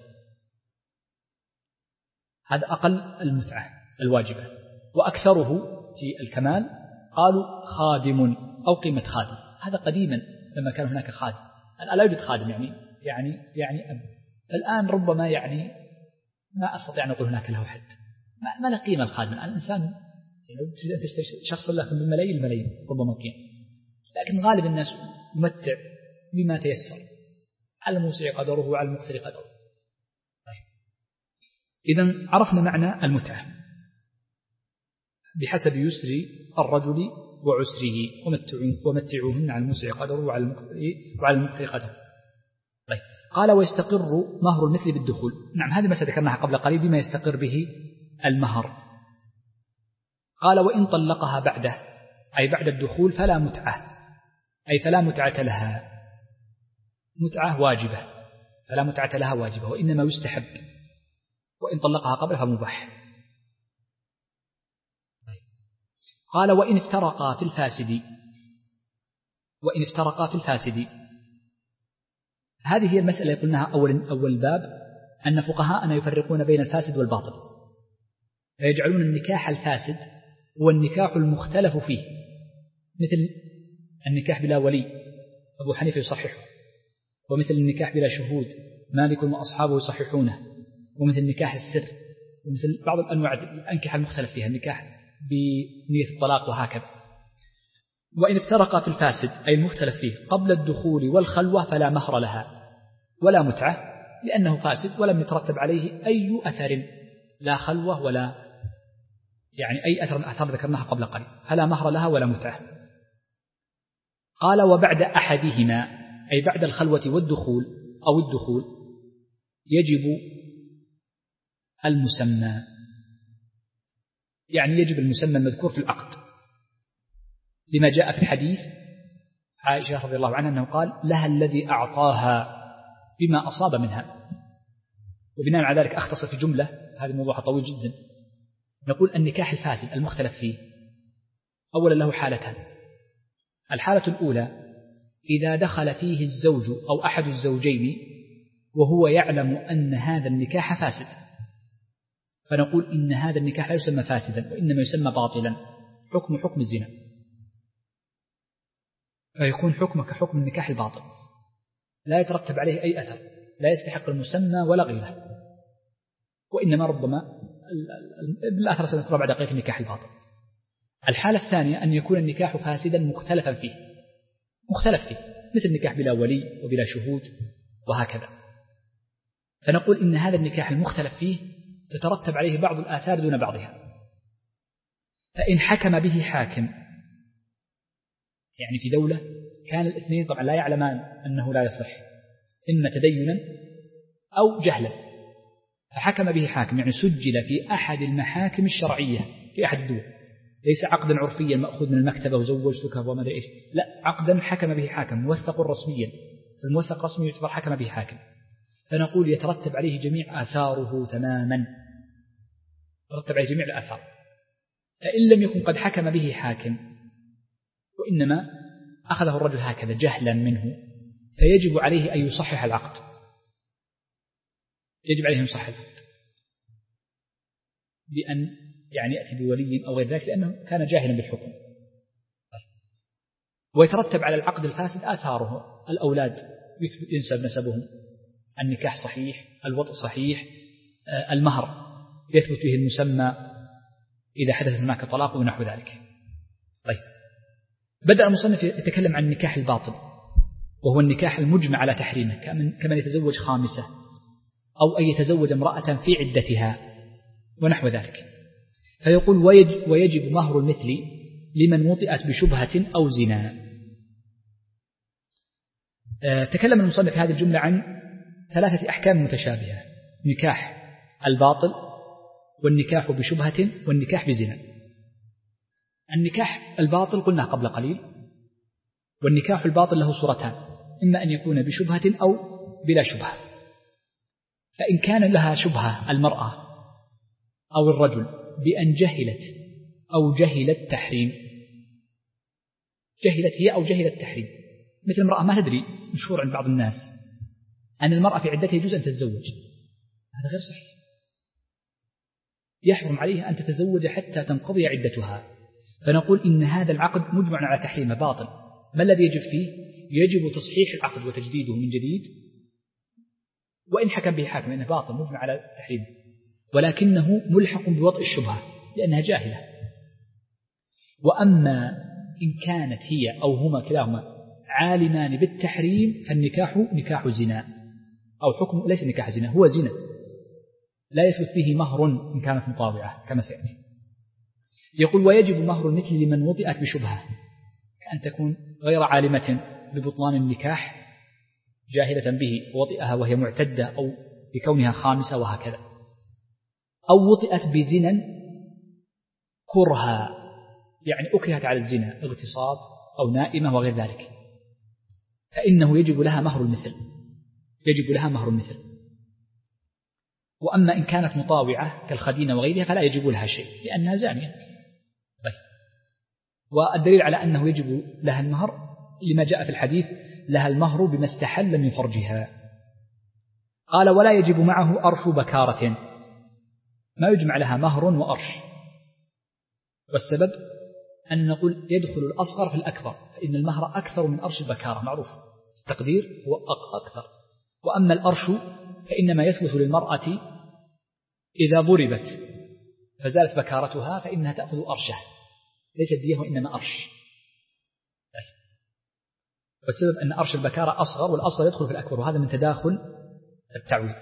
هذا أقل المتعة الواجبة. وأكثره في الكمال قالوا خادم أو قيمة خادم. هذا قديما لما كان هناك خادم، الآن لا يوجد خادم، يعني يعني يعني أب. الآن ربما يعني ما أستطيع أن أقول هناك له حد، ما له قيمة الخادم. الآن الإنسان يعني تريد أن تشتري شخص لكن بالملايين الملايين ربما قيمة، لكن غالب الناس يمتع بما تيسر، على الموسع قدره وعلى المقتر قدره. طيب، إذن عرفنا معنى المتعة بحسب يسر الرجل وعسره، ومتعوهن على الموسع قدره وعلى المقتر قدره. طيب، قال: ويستقر مهر المثل بالدخول. نعم، هذه مسألة ذكرناها قبل قليل بما يستقر به المهر. قال: وإن طلقها بعده، أي بعد الدخول، فلا متعة، أي فلا متعة لها، متعة واجبة، فلا متعة لها واجبة، وإنما يستحب. وإن طلقها قبل فمباح. طيب. قال: وإن افترقا في الفاسد، وإن افترقا في الفاسد. هذه هي المسألة قلناها أول أول باب، أن فقهاءنا يفرقون بين الفاسد والباطل، فيجعلون النكاح الفاسد هو النكاح المختلف فيه، مثل النكاح بلا ولي أبو حنيفة يصححه، ومثل النكاح بلا شهود مالك وأصحابه يصححونه، ومثل نكاح السر، ومثل بعض الأنواع الأنكحة المختلف فيها النكاح بنية الطلاق وهكذا. وإن افترقا في الفاسد أي المختلف فيه قبل الدخول والخلوة فلا مهر لها ولا متعة، لأنه فاسد ولم يترتب عليه أي أثر، لا خلوة ولا يعني أي أثر من أثار ذكرناها قبل قليل، فلا مهر لها ولا متعة. قال وبعد أحدهما أي بعد الخلوة والدخول أو الدخول يجب المسمى، يعني يجب المسمى المذكور في العقد، لما جاء في الحديث عائشة رضي الله عنها أنه قال لها الذي أعطاها بما أصاب منها. وبناء على ذلك أختصر في جملة، هذا الموضوع طويل جدا. نقول النكاح الفاسد المختلف فيه أولا له حالتان. الحالة الأولى إذا دخل فيه الزوج أو أحد الزوجين وهو يعلم أن هذا النكاح فاسد، فنقول إن هذا النكاح لا يسمى فاسدا وإنما يسمى باطلا، حكم حكم الزنا، فيكون حكمه كحكم النكاح الباطل، لا يترتب عليه أي أثر، لا يستحق المسمى ولا غيره، وإنما ربما بالآثار سنذكرها بعد قليل في النكاح الباطل. الحالة الثانية أن يكون النكاح فاسدا مختلفا فيه، مختلف فيه مثل النكاح بلا ولي وبلا شهود وهكذا، فنقول إن هذا النكاح المختلف فيه تترتب عليه بعض الآثار دون بعضها. فإن حكم به حاكم، يعني في دولة كان الاثنين طبعا لا يعلمان أنه لا يصح، إما تدينا أو جهلا، فحكم به حاكم يعني سجل في أحد المحاكم الشرعية في أحد الدول، ليس عقدا عرفيا مأخوذ من المكتبة وزوجتك وما إيش، لا، عقدا حكم به حاكم موثق رسميا، فالموثق رسمي يعتبر حكم به حاكم، فنقول يترتب عليه جميع آثاره تماما، يترتب عليه جميع الآثار. فإن لم يكن قد حكم به حاكم وإنما أخذه الرجل هكذا جهلا منه، فيجب عليه أن يصحح العقد، يجب عليه أن يصحح العقد بأن يعني يأتي بولي أو غير ذلك، لأنه كان جاهلا بالحكم. ويترتب على العقد الفاسد آثاره، الأولاد ينسب نسبهم، النكاح صحيح، الوطء صحيح، المهر يثبت فيه المسمى إذا حدث هناك طلاق ونحو ذلك. طيب، بدأ المصنف يتكلم عن النكاح الباطل، وهو النكاح المجمع على تحريمه، كمن يتزوج خامسة أو أن يتزوج امرأة في عدتها ونحو ذلك. فيقول ويجب مهر المثل لمن وطئت بشبهة أو زنا. تكلم المصنف في هذه الجملة عن ثلاثة أحكام متشابهة: نكاح الباطل، والنكاح بشبهة، والنكاح بزنا. النكاح الباطل قلنا قبل قليل، والنكاح الباطل له صورتان: إما أن يكون بشبهة أو بلا شبهة. فإن كان لها شبهة المرأة أو الرجل بأن جهلت أو جهلت تحريم، جهلت هي أو جهلت تحريم، مثل المرأة ما تدري، مشهور عند بعض الناس أن المرأة في عدتها يجوز أن تتزوج، هذا غير صحيح، يحرم عليها أن تتزوج حتى تنقضي عدتها. فنقول إن هذا العقد مجمع على تحريمه باطل. ما الذي يجب فيه؟ يجب تصحيح العقد وتجديده من جديد، وإن حكم به حاكم إنه باطل مجمع على تحريمه، ولكنه ملحق بوضع الشبهة لأنها جاهلة. وأما إن كانت هي أو هما كلاهما عالمان بالتحريم فالنكاح نكاح زنا، أو حكم ليس نكاح زنا، هو زنا لا يثبت فيه مهر إن كانت مطاوعة كما سيأتي. يقول ويجب مهر المثل لمن وطئت بشبهة، كأن تكون غير عالمة ببطلان النكاح، جاهلة به ووطئها وهي معتدة أو بكونها خامسة وهكذا، أو وطئت بزنا كرها، يعني أكرهت على الزنا، اغتصاب أو نائمة وغير ذلك، فإنه يجب لها مهر المثل، يجب لها مهر المثل. وأما إن كانت مطاوعة كالخدينة وغيرها فلا يجب لها شيء لأنها زانية. طيب، والدليل على أنه يجب لها المهر لما جاء في الحديث لها المهر بما استحل من فرجها. قال ولا يجب معه أرش بكارة، ما يجمع لها مهر وأرش. والسبب أن نقول يدخل الأصغر في الأكبر، فإن المهر أكثر من أرش البكارة معروف، التقدير هو أكثر. وأما الأرش فإنما يثبت للمرأة إذا ضربت فزالت بكارتها فإنها تأخذ أرشه، ليس ديه وإنما أرش. والسبب أن أرش البكارة أصغر، والأصغر يدخل في الأكبر، وهذا من تداخل التعويض.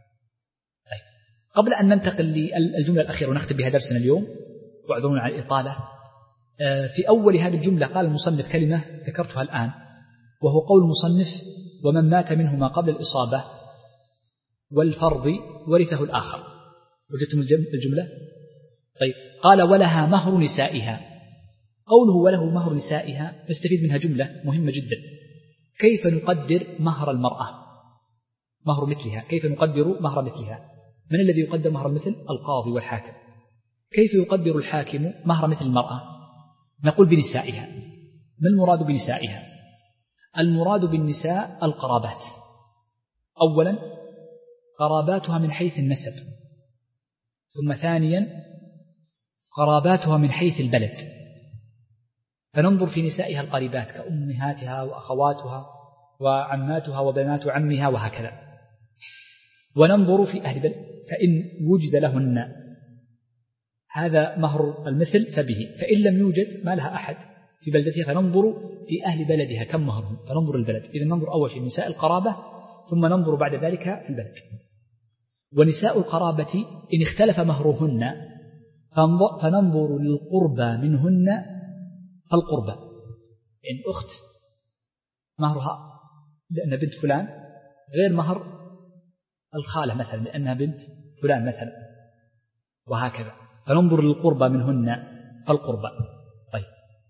قبل أن ننتقل للجملة الأخيرة ونختم بها درسنا اليوم، واعذرونا على الإطالة، في أول هذه الجملة قال المصنف كلمة ذكرتها الآن، وهو قول المصنف ومن مات منهما قبل الإصابة والفرض ورثه الآخر. وجدتم الجملة؟ طيب، قال ولها مهر نسائها. قوله وله مهر نسائها نستفيد منها جملة مهمة جدا. كيف نقدر مهر المرأة؟ مهر مثلها، كيف نقدر مهر مثلها؟ من الذي يقدر مهر المثل؟ القاضي والحاكم. كيف يقدر الحاكم مهر مثل المرأة؟ نقول بنسائها. ما المراد بنسائها؟ المراد بالنساء القرابات. أولا قراباتها من حيث النسب، ثم ثانيا قراباتها من حيث البلد، فننظر في نسائها القريبات كأمهاتها وأخواتها وعماتها وبنات عمها وهكذا. وننظر في أهل بلد، فإن وجد لهن هذا مهر المثل فبه، فإن لم يوجد ما لها أحد في بلدتها فننظر في أهل بلدها كم مهرهم، فننظر البلد. إذا ننظر أول شيء نساء القرابة، ثم ننظر بعد ذلك في البلد. ونساء القرابة إن اختلف مهرهن فننظر للقربى منهن فالقربى. إن أخت مهرها لأنها بنت فلان غير مهر الخالة مثلا لأنها بنت فلان مثلا، وهكذا، فننظر للقربى منهن فالقربى. طيب،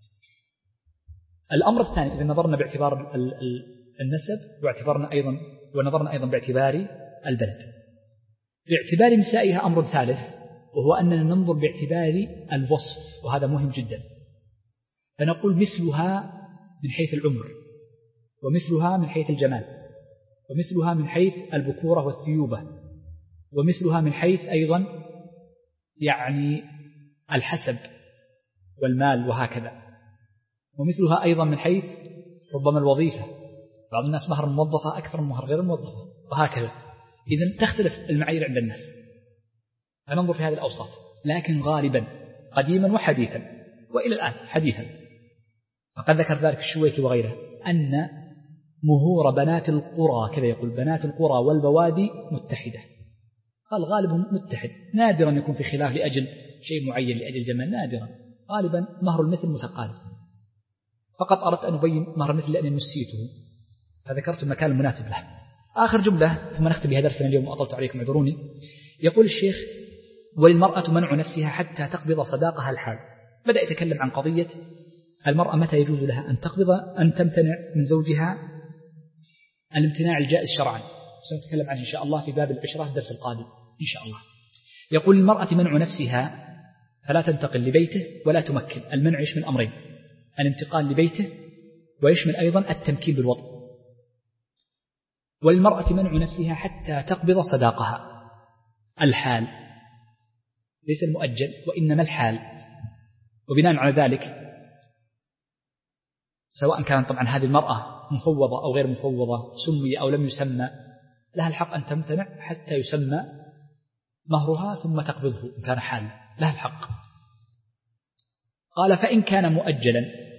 الأمر الثاني إذا نظرنا باعتبار النسب واعتبارنا أيضا ونظرنا أيضا باعتبار البلد. باعتبار نسائها أمر ثالث، وهو أننا ننظر باعتبار الوصف، وهذا مهم جدا. فنقول مثلها من حيث العمر، ومثلها من حيث الجمال، ومثلها من حيث البكورة والثيوبة، ومثلها من حيث أيضا يعني الحسب والمال وهكذا، ومثلها أيضا من حيث ربما الوظيفة، بعض الناس مهر الموظفة أكثر من مهر غير الموظفة وهكذا. إذن تختلف المعايير عند الناس، فننظر في هذه الأوصاف. لكن غالبا قديما وحديثا وإلى الآن حديثا، فقد ذكر ذلك الشويكي وغيره، أن مهور بنات القرى كذا يقول بنات القرى والبوادي متحدة. قال غالبهم متحد، نادرا يكون في خلاف لأجل شيء معين لأجل جمال، نادرا. غالبا مهر المثل متقارب. فقط أردت أن أبين مهر المثل لأني نسيته فذكرت المكان المناسب له. آخر جملة ثم نختم بها درسنا اليوم وأطلت عليكم اعذروني. يقول الشيخ وللمرأة منع نفسها حتى تقبض صداقها الحال. بدأ يتكلم عن قضية المرأة متى يجوز لها أن تقبض أن تمتنع من زوجها الامتناع الجائز شرعا، سنتكلم عنه إن شاء الله في باب العشرة الدرس القادم إن شاء الله. يقول المرأة منع نفسها فلا تنتقل لبيته ولا تمكن. المنع يشمل أمرين، الانتقال لبيته ويشمل أيضا التمكين بالوضع. والمرأة منع نفسها حتى تقبض صداقها الحال، ليس المؤجل وإنما الحال. وبناء على ذلك سواء كان طبعا هذه المرأة مفوضة أو غير مفوضة، سمي أو لم يسمى، لها الحق أن تمتنع حتى يسمى مهرها ثم تقبضه إن كان حال، لها الحق. قال فإن كان مؤجلا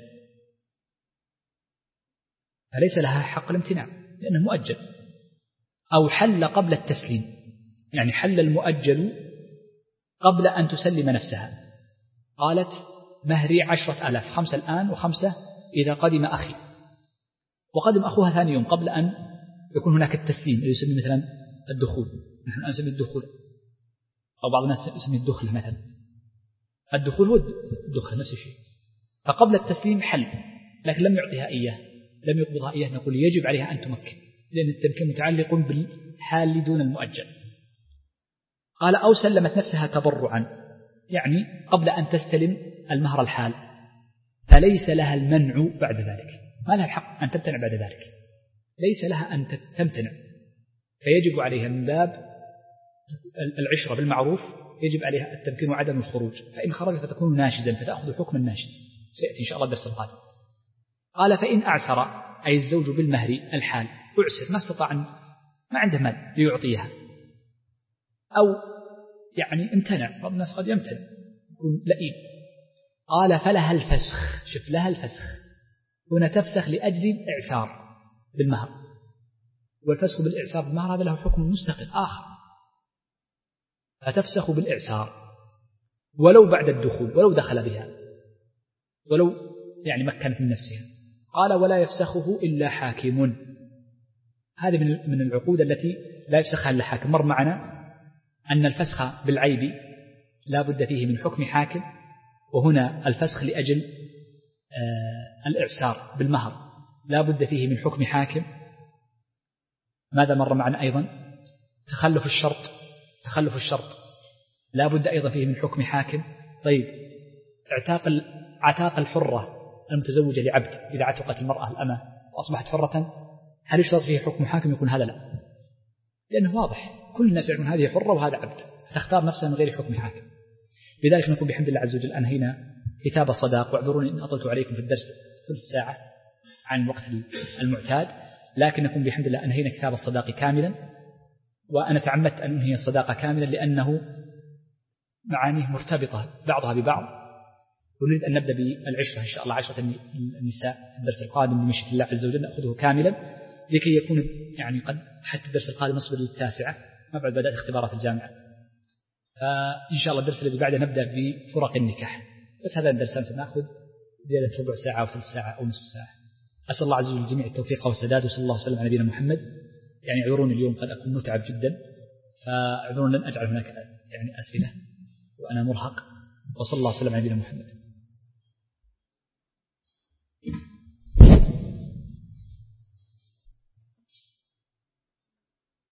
فليس لها حق الامتناع لأنه مؤجل، أو حل قبل التسليم، يعني حل المؤجل قبل أن تسلم نفسها. قالت مهري عشرة آلاف، خمسة الآن وخمسة إذا قدم أخي، وقدم أخوها ثاني يوم قبل أن يكون هناك التسليم اللي يسمي مثلا الدخول، نحن نسمي الدخول أو بعض الناس يسمي الدخل مثلا. الدخول هو الدخل نفس الشيء. فقبل التسليم حل، لكن لم يعطيها إياه، لم يقبضها إياه، نقول يجب عليها أن تمكن، لأن التمكين متعلق بالحال دون المؤجل. قال أو سلمت نفسها تبرعا، يعني قبل أن تستلم المهر الحال، فليس لها المنع بعد ذلك. ما لها الحق أن تمتنع بعد ذلك، ليس لها أن تمتنع، فيجب عليها من باب العشرة بالمعروف يجب عليها التمكين وعدم الخروج، فإن خرجت فتكون ناشزا فتأخذ حكم الناشز، سيأتي إن شاء الله الدرس القادم. قال فإن أعسر أي الزوج بالمهر الحال أعسر ما استطاع ما عنده مال ليعطيها أو يعني امتنع، بعض الناس قد يمتنع يكون لئيم، قال فلها الفسخ. شوف لها الفسخ هنا تفسخ لأجل الإعسار بالمهر، والفسخ بالإعسار بالمهر هذا له حكم مستقل آخر، فتفسخ بالإعسار ولو بعد الدخول ولو دخل بها ولو يعني مكنت من نفسها. قال ولا يفسخه إلا حاكم. هذه من العقود التي لا يفسخها إلا حاكم. مر معنا أن الفسخ بالعيب لا بد فيه من حكم حاكم، وهنا الفسخ لأجل آه الإعسار بالمهر لا بد فيه من حكم حاكم. ماذا مر معنا أيضا؟ تخلف الشرط تخلف الشرط لا بد أيضا فيه من حكم حاكم. طيب اعتاق عتاق الحرة المتزوجة لعبد إذا عتقت المرأة الأمة وأصبحت حرة، هل يشترط فيه حكم حاكم؟ يكون هذا لا، لأنه واضح كل الناس يعلمون هذه حرة وهذا عبد، تختار نفسها من غير حكم حاكم. بذلك نقول بحمد الله عز وجل أنهينا كتاب الصداق، واعذروني إن أطلت عليكم في الدرس ثلث ساعة عن الوقت المعتاد، لكن نكون بحمد الله أنهينا كتاب الصداق كاملا. وأنا تعمدت أن أنهي الصداقة كاملا لأنه معانيه مرتبطة بعضها ببعض، ونريد أن نبدأ بالعشرة إن شاء الله، عشرة النساء في الدرس القادم بمشيئة الله عز وجل نأخذه كاملا لكي يكون يعني قد حتى الدرس القادم نصبر للتاسعة ما بعد بدأت اختبارات الجامعة. فإن شاء الله الدرس الذي بعده نبدأ بفرق النكاح، بس هذا الدرسان سنأخذ زيادة ربع ساعة أو ثلث ساعة أو نصف ساعة. أسأل الله عز وجل الجميع التوفيق والسداد، وصلى الله وسلم على نبينا محمد. يعني اعذروني اليوم قد أكون متعب جدا، فاعذرون لن أجعل هناك يعني أسئلة وأنا مرهق، وصلى الله وسلم على نبينا محمد.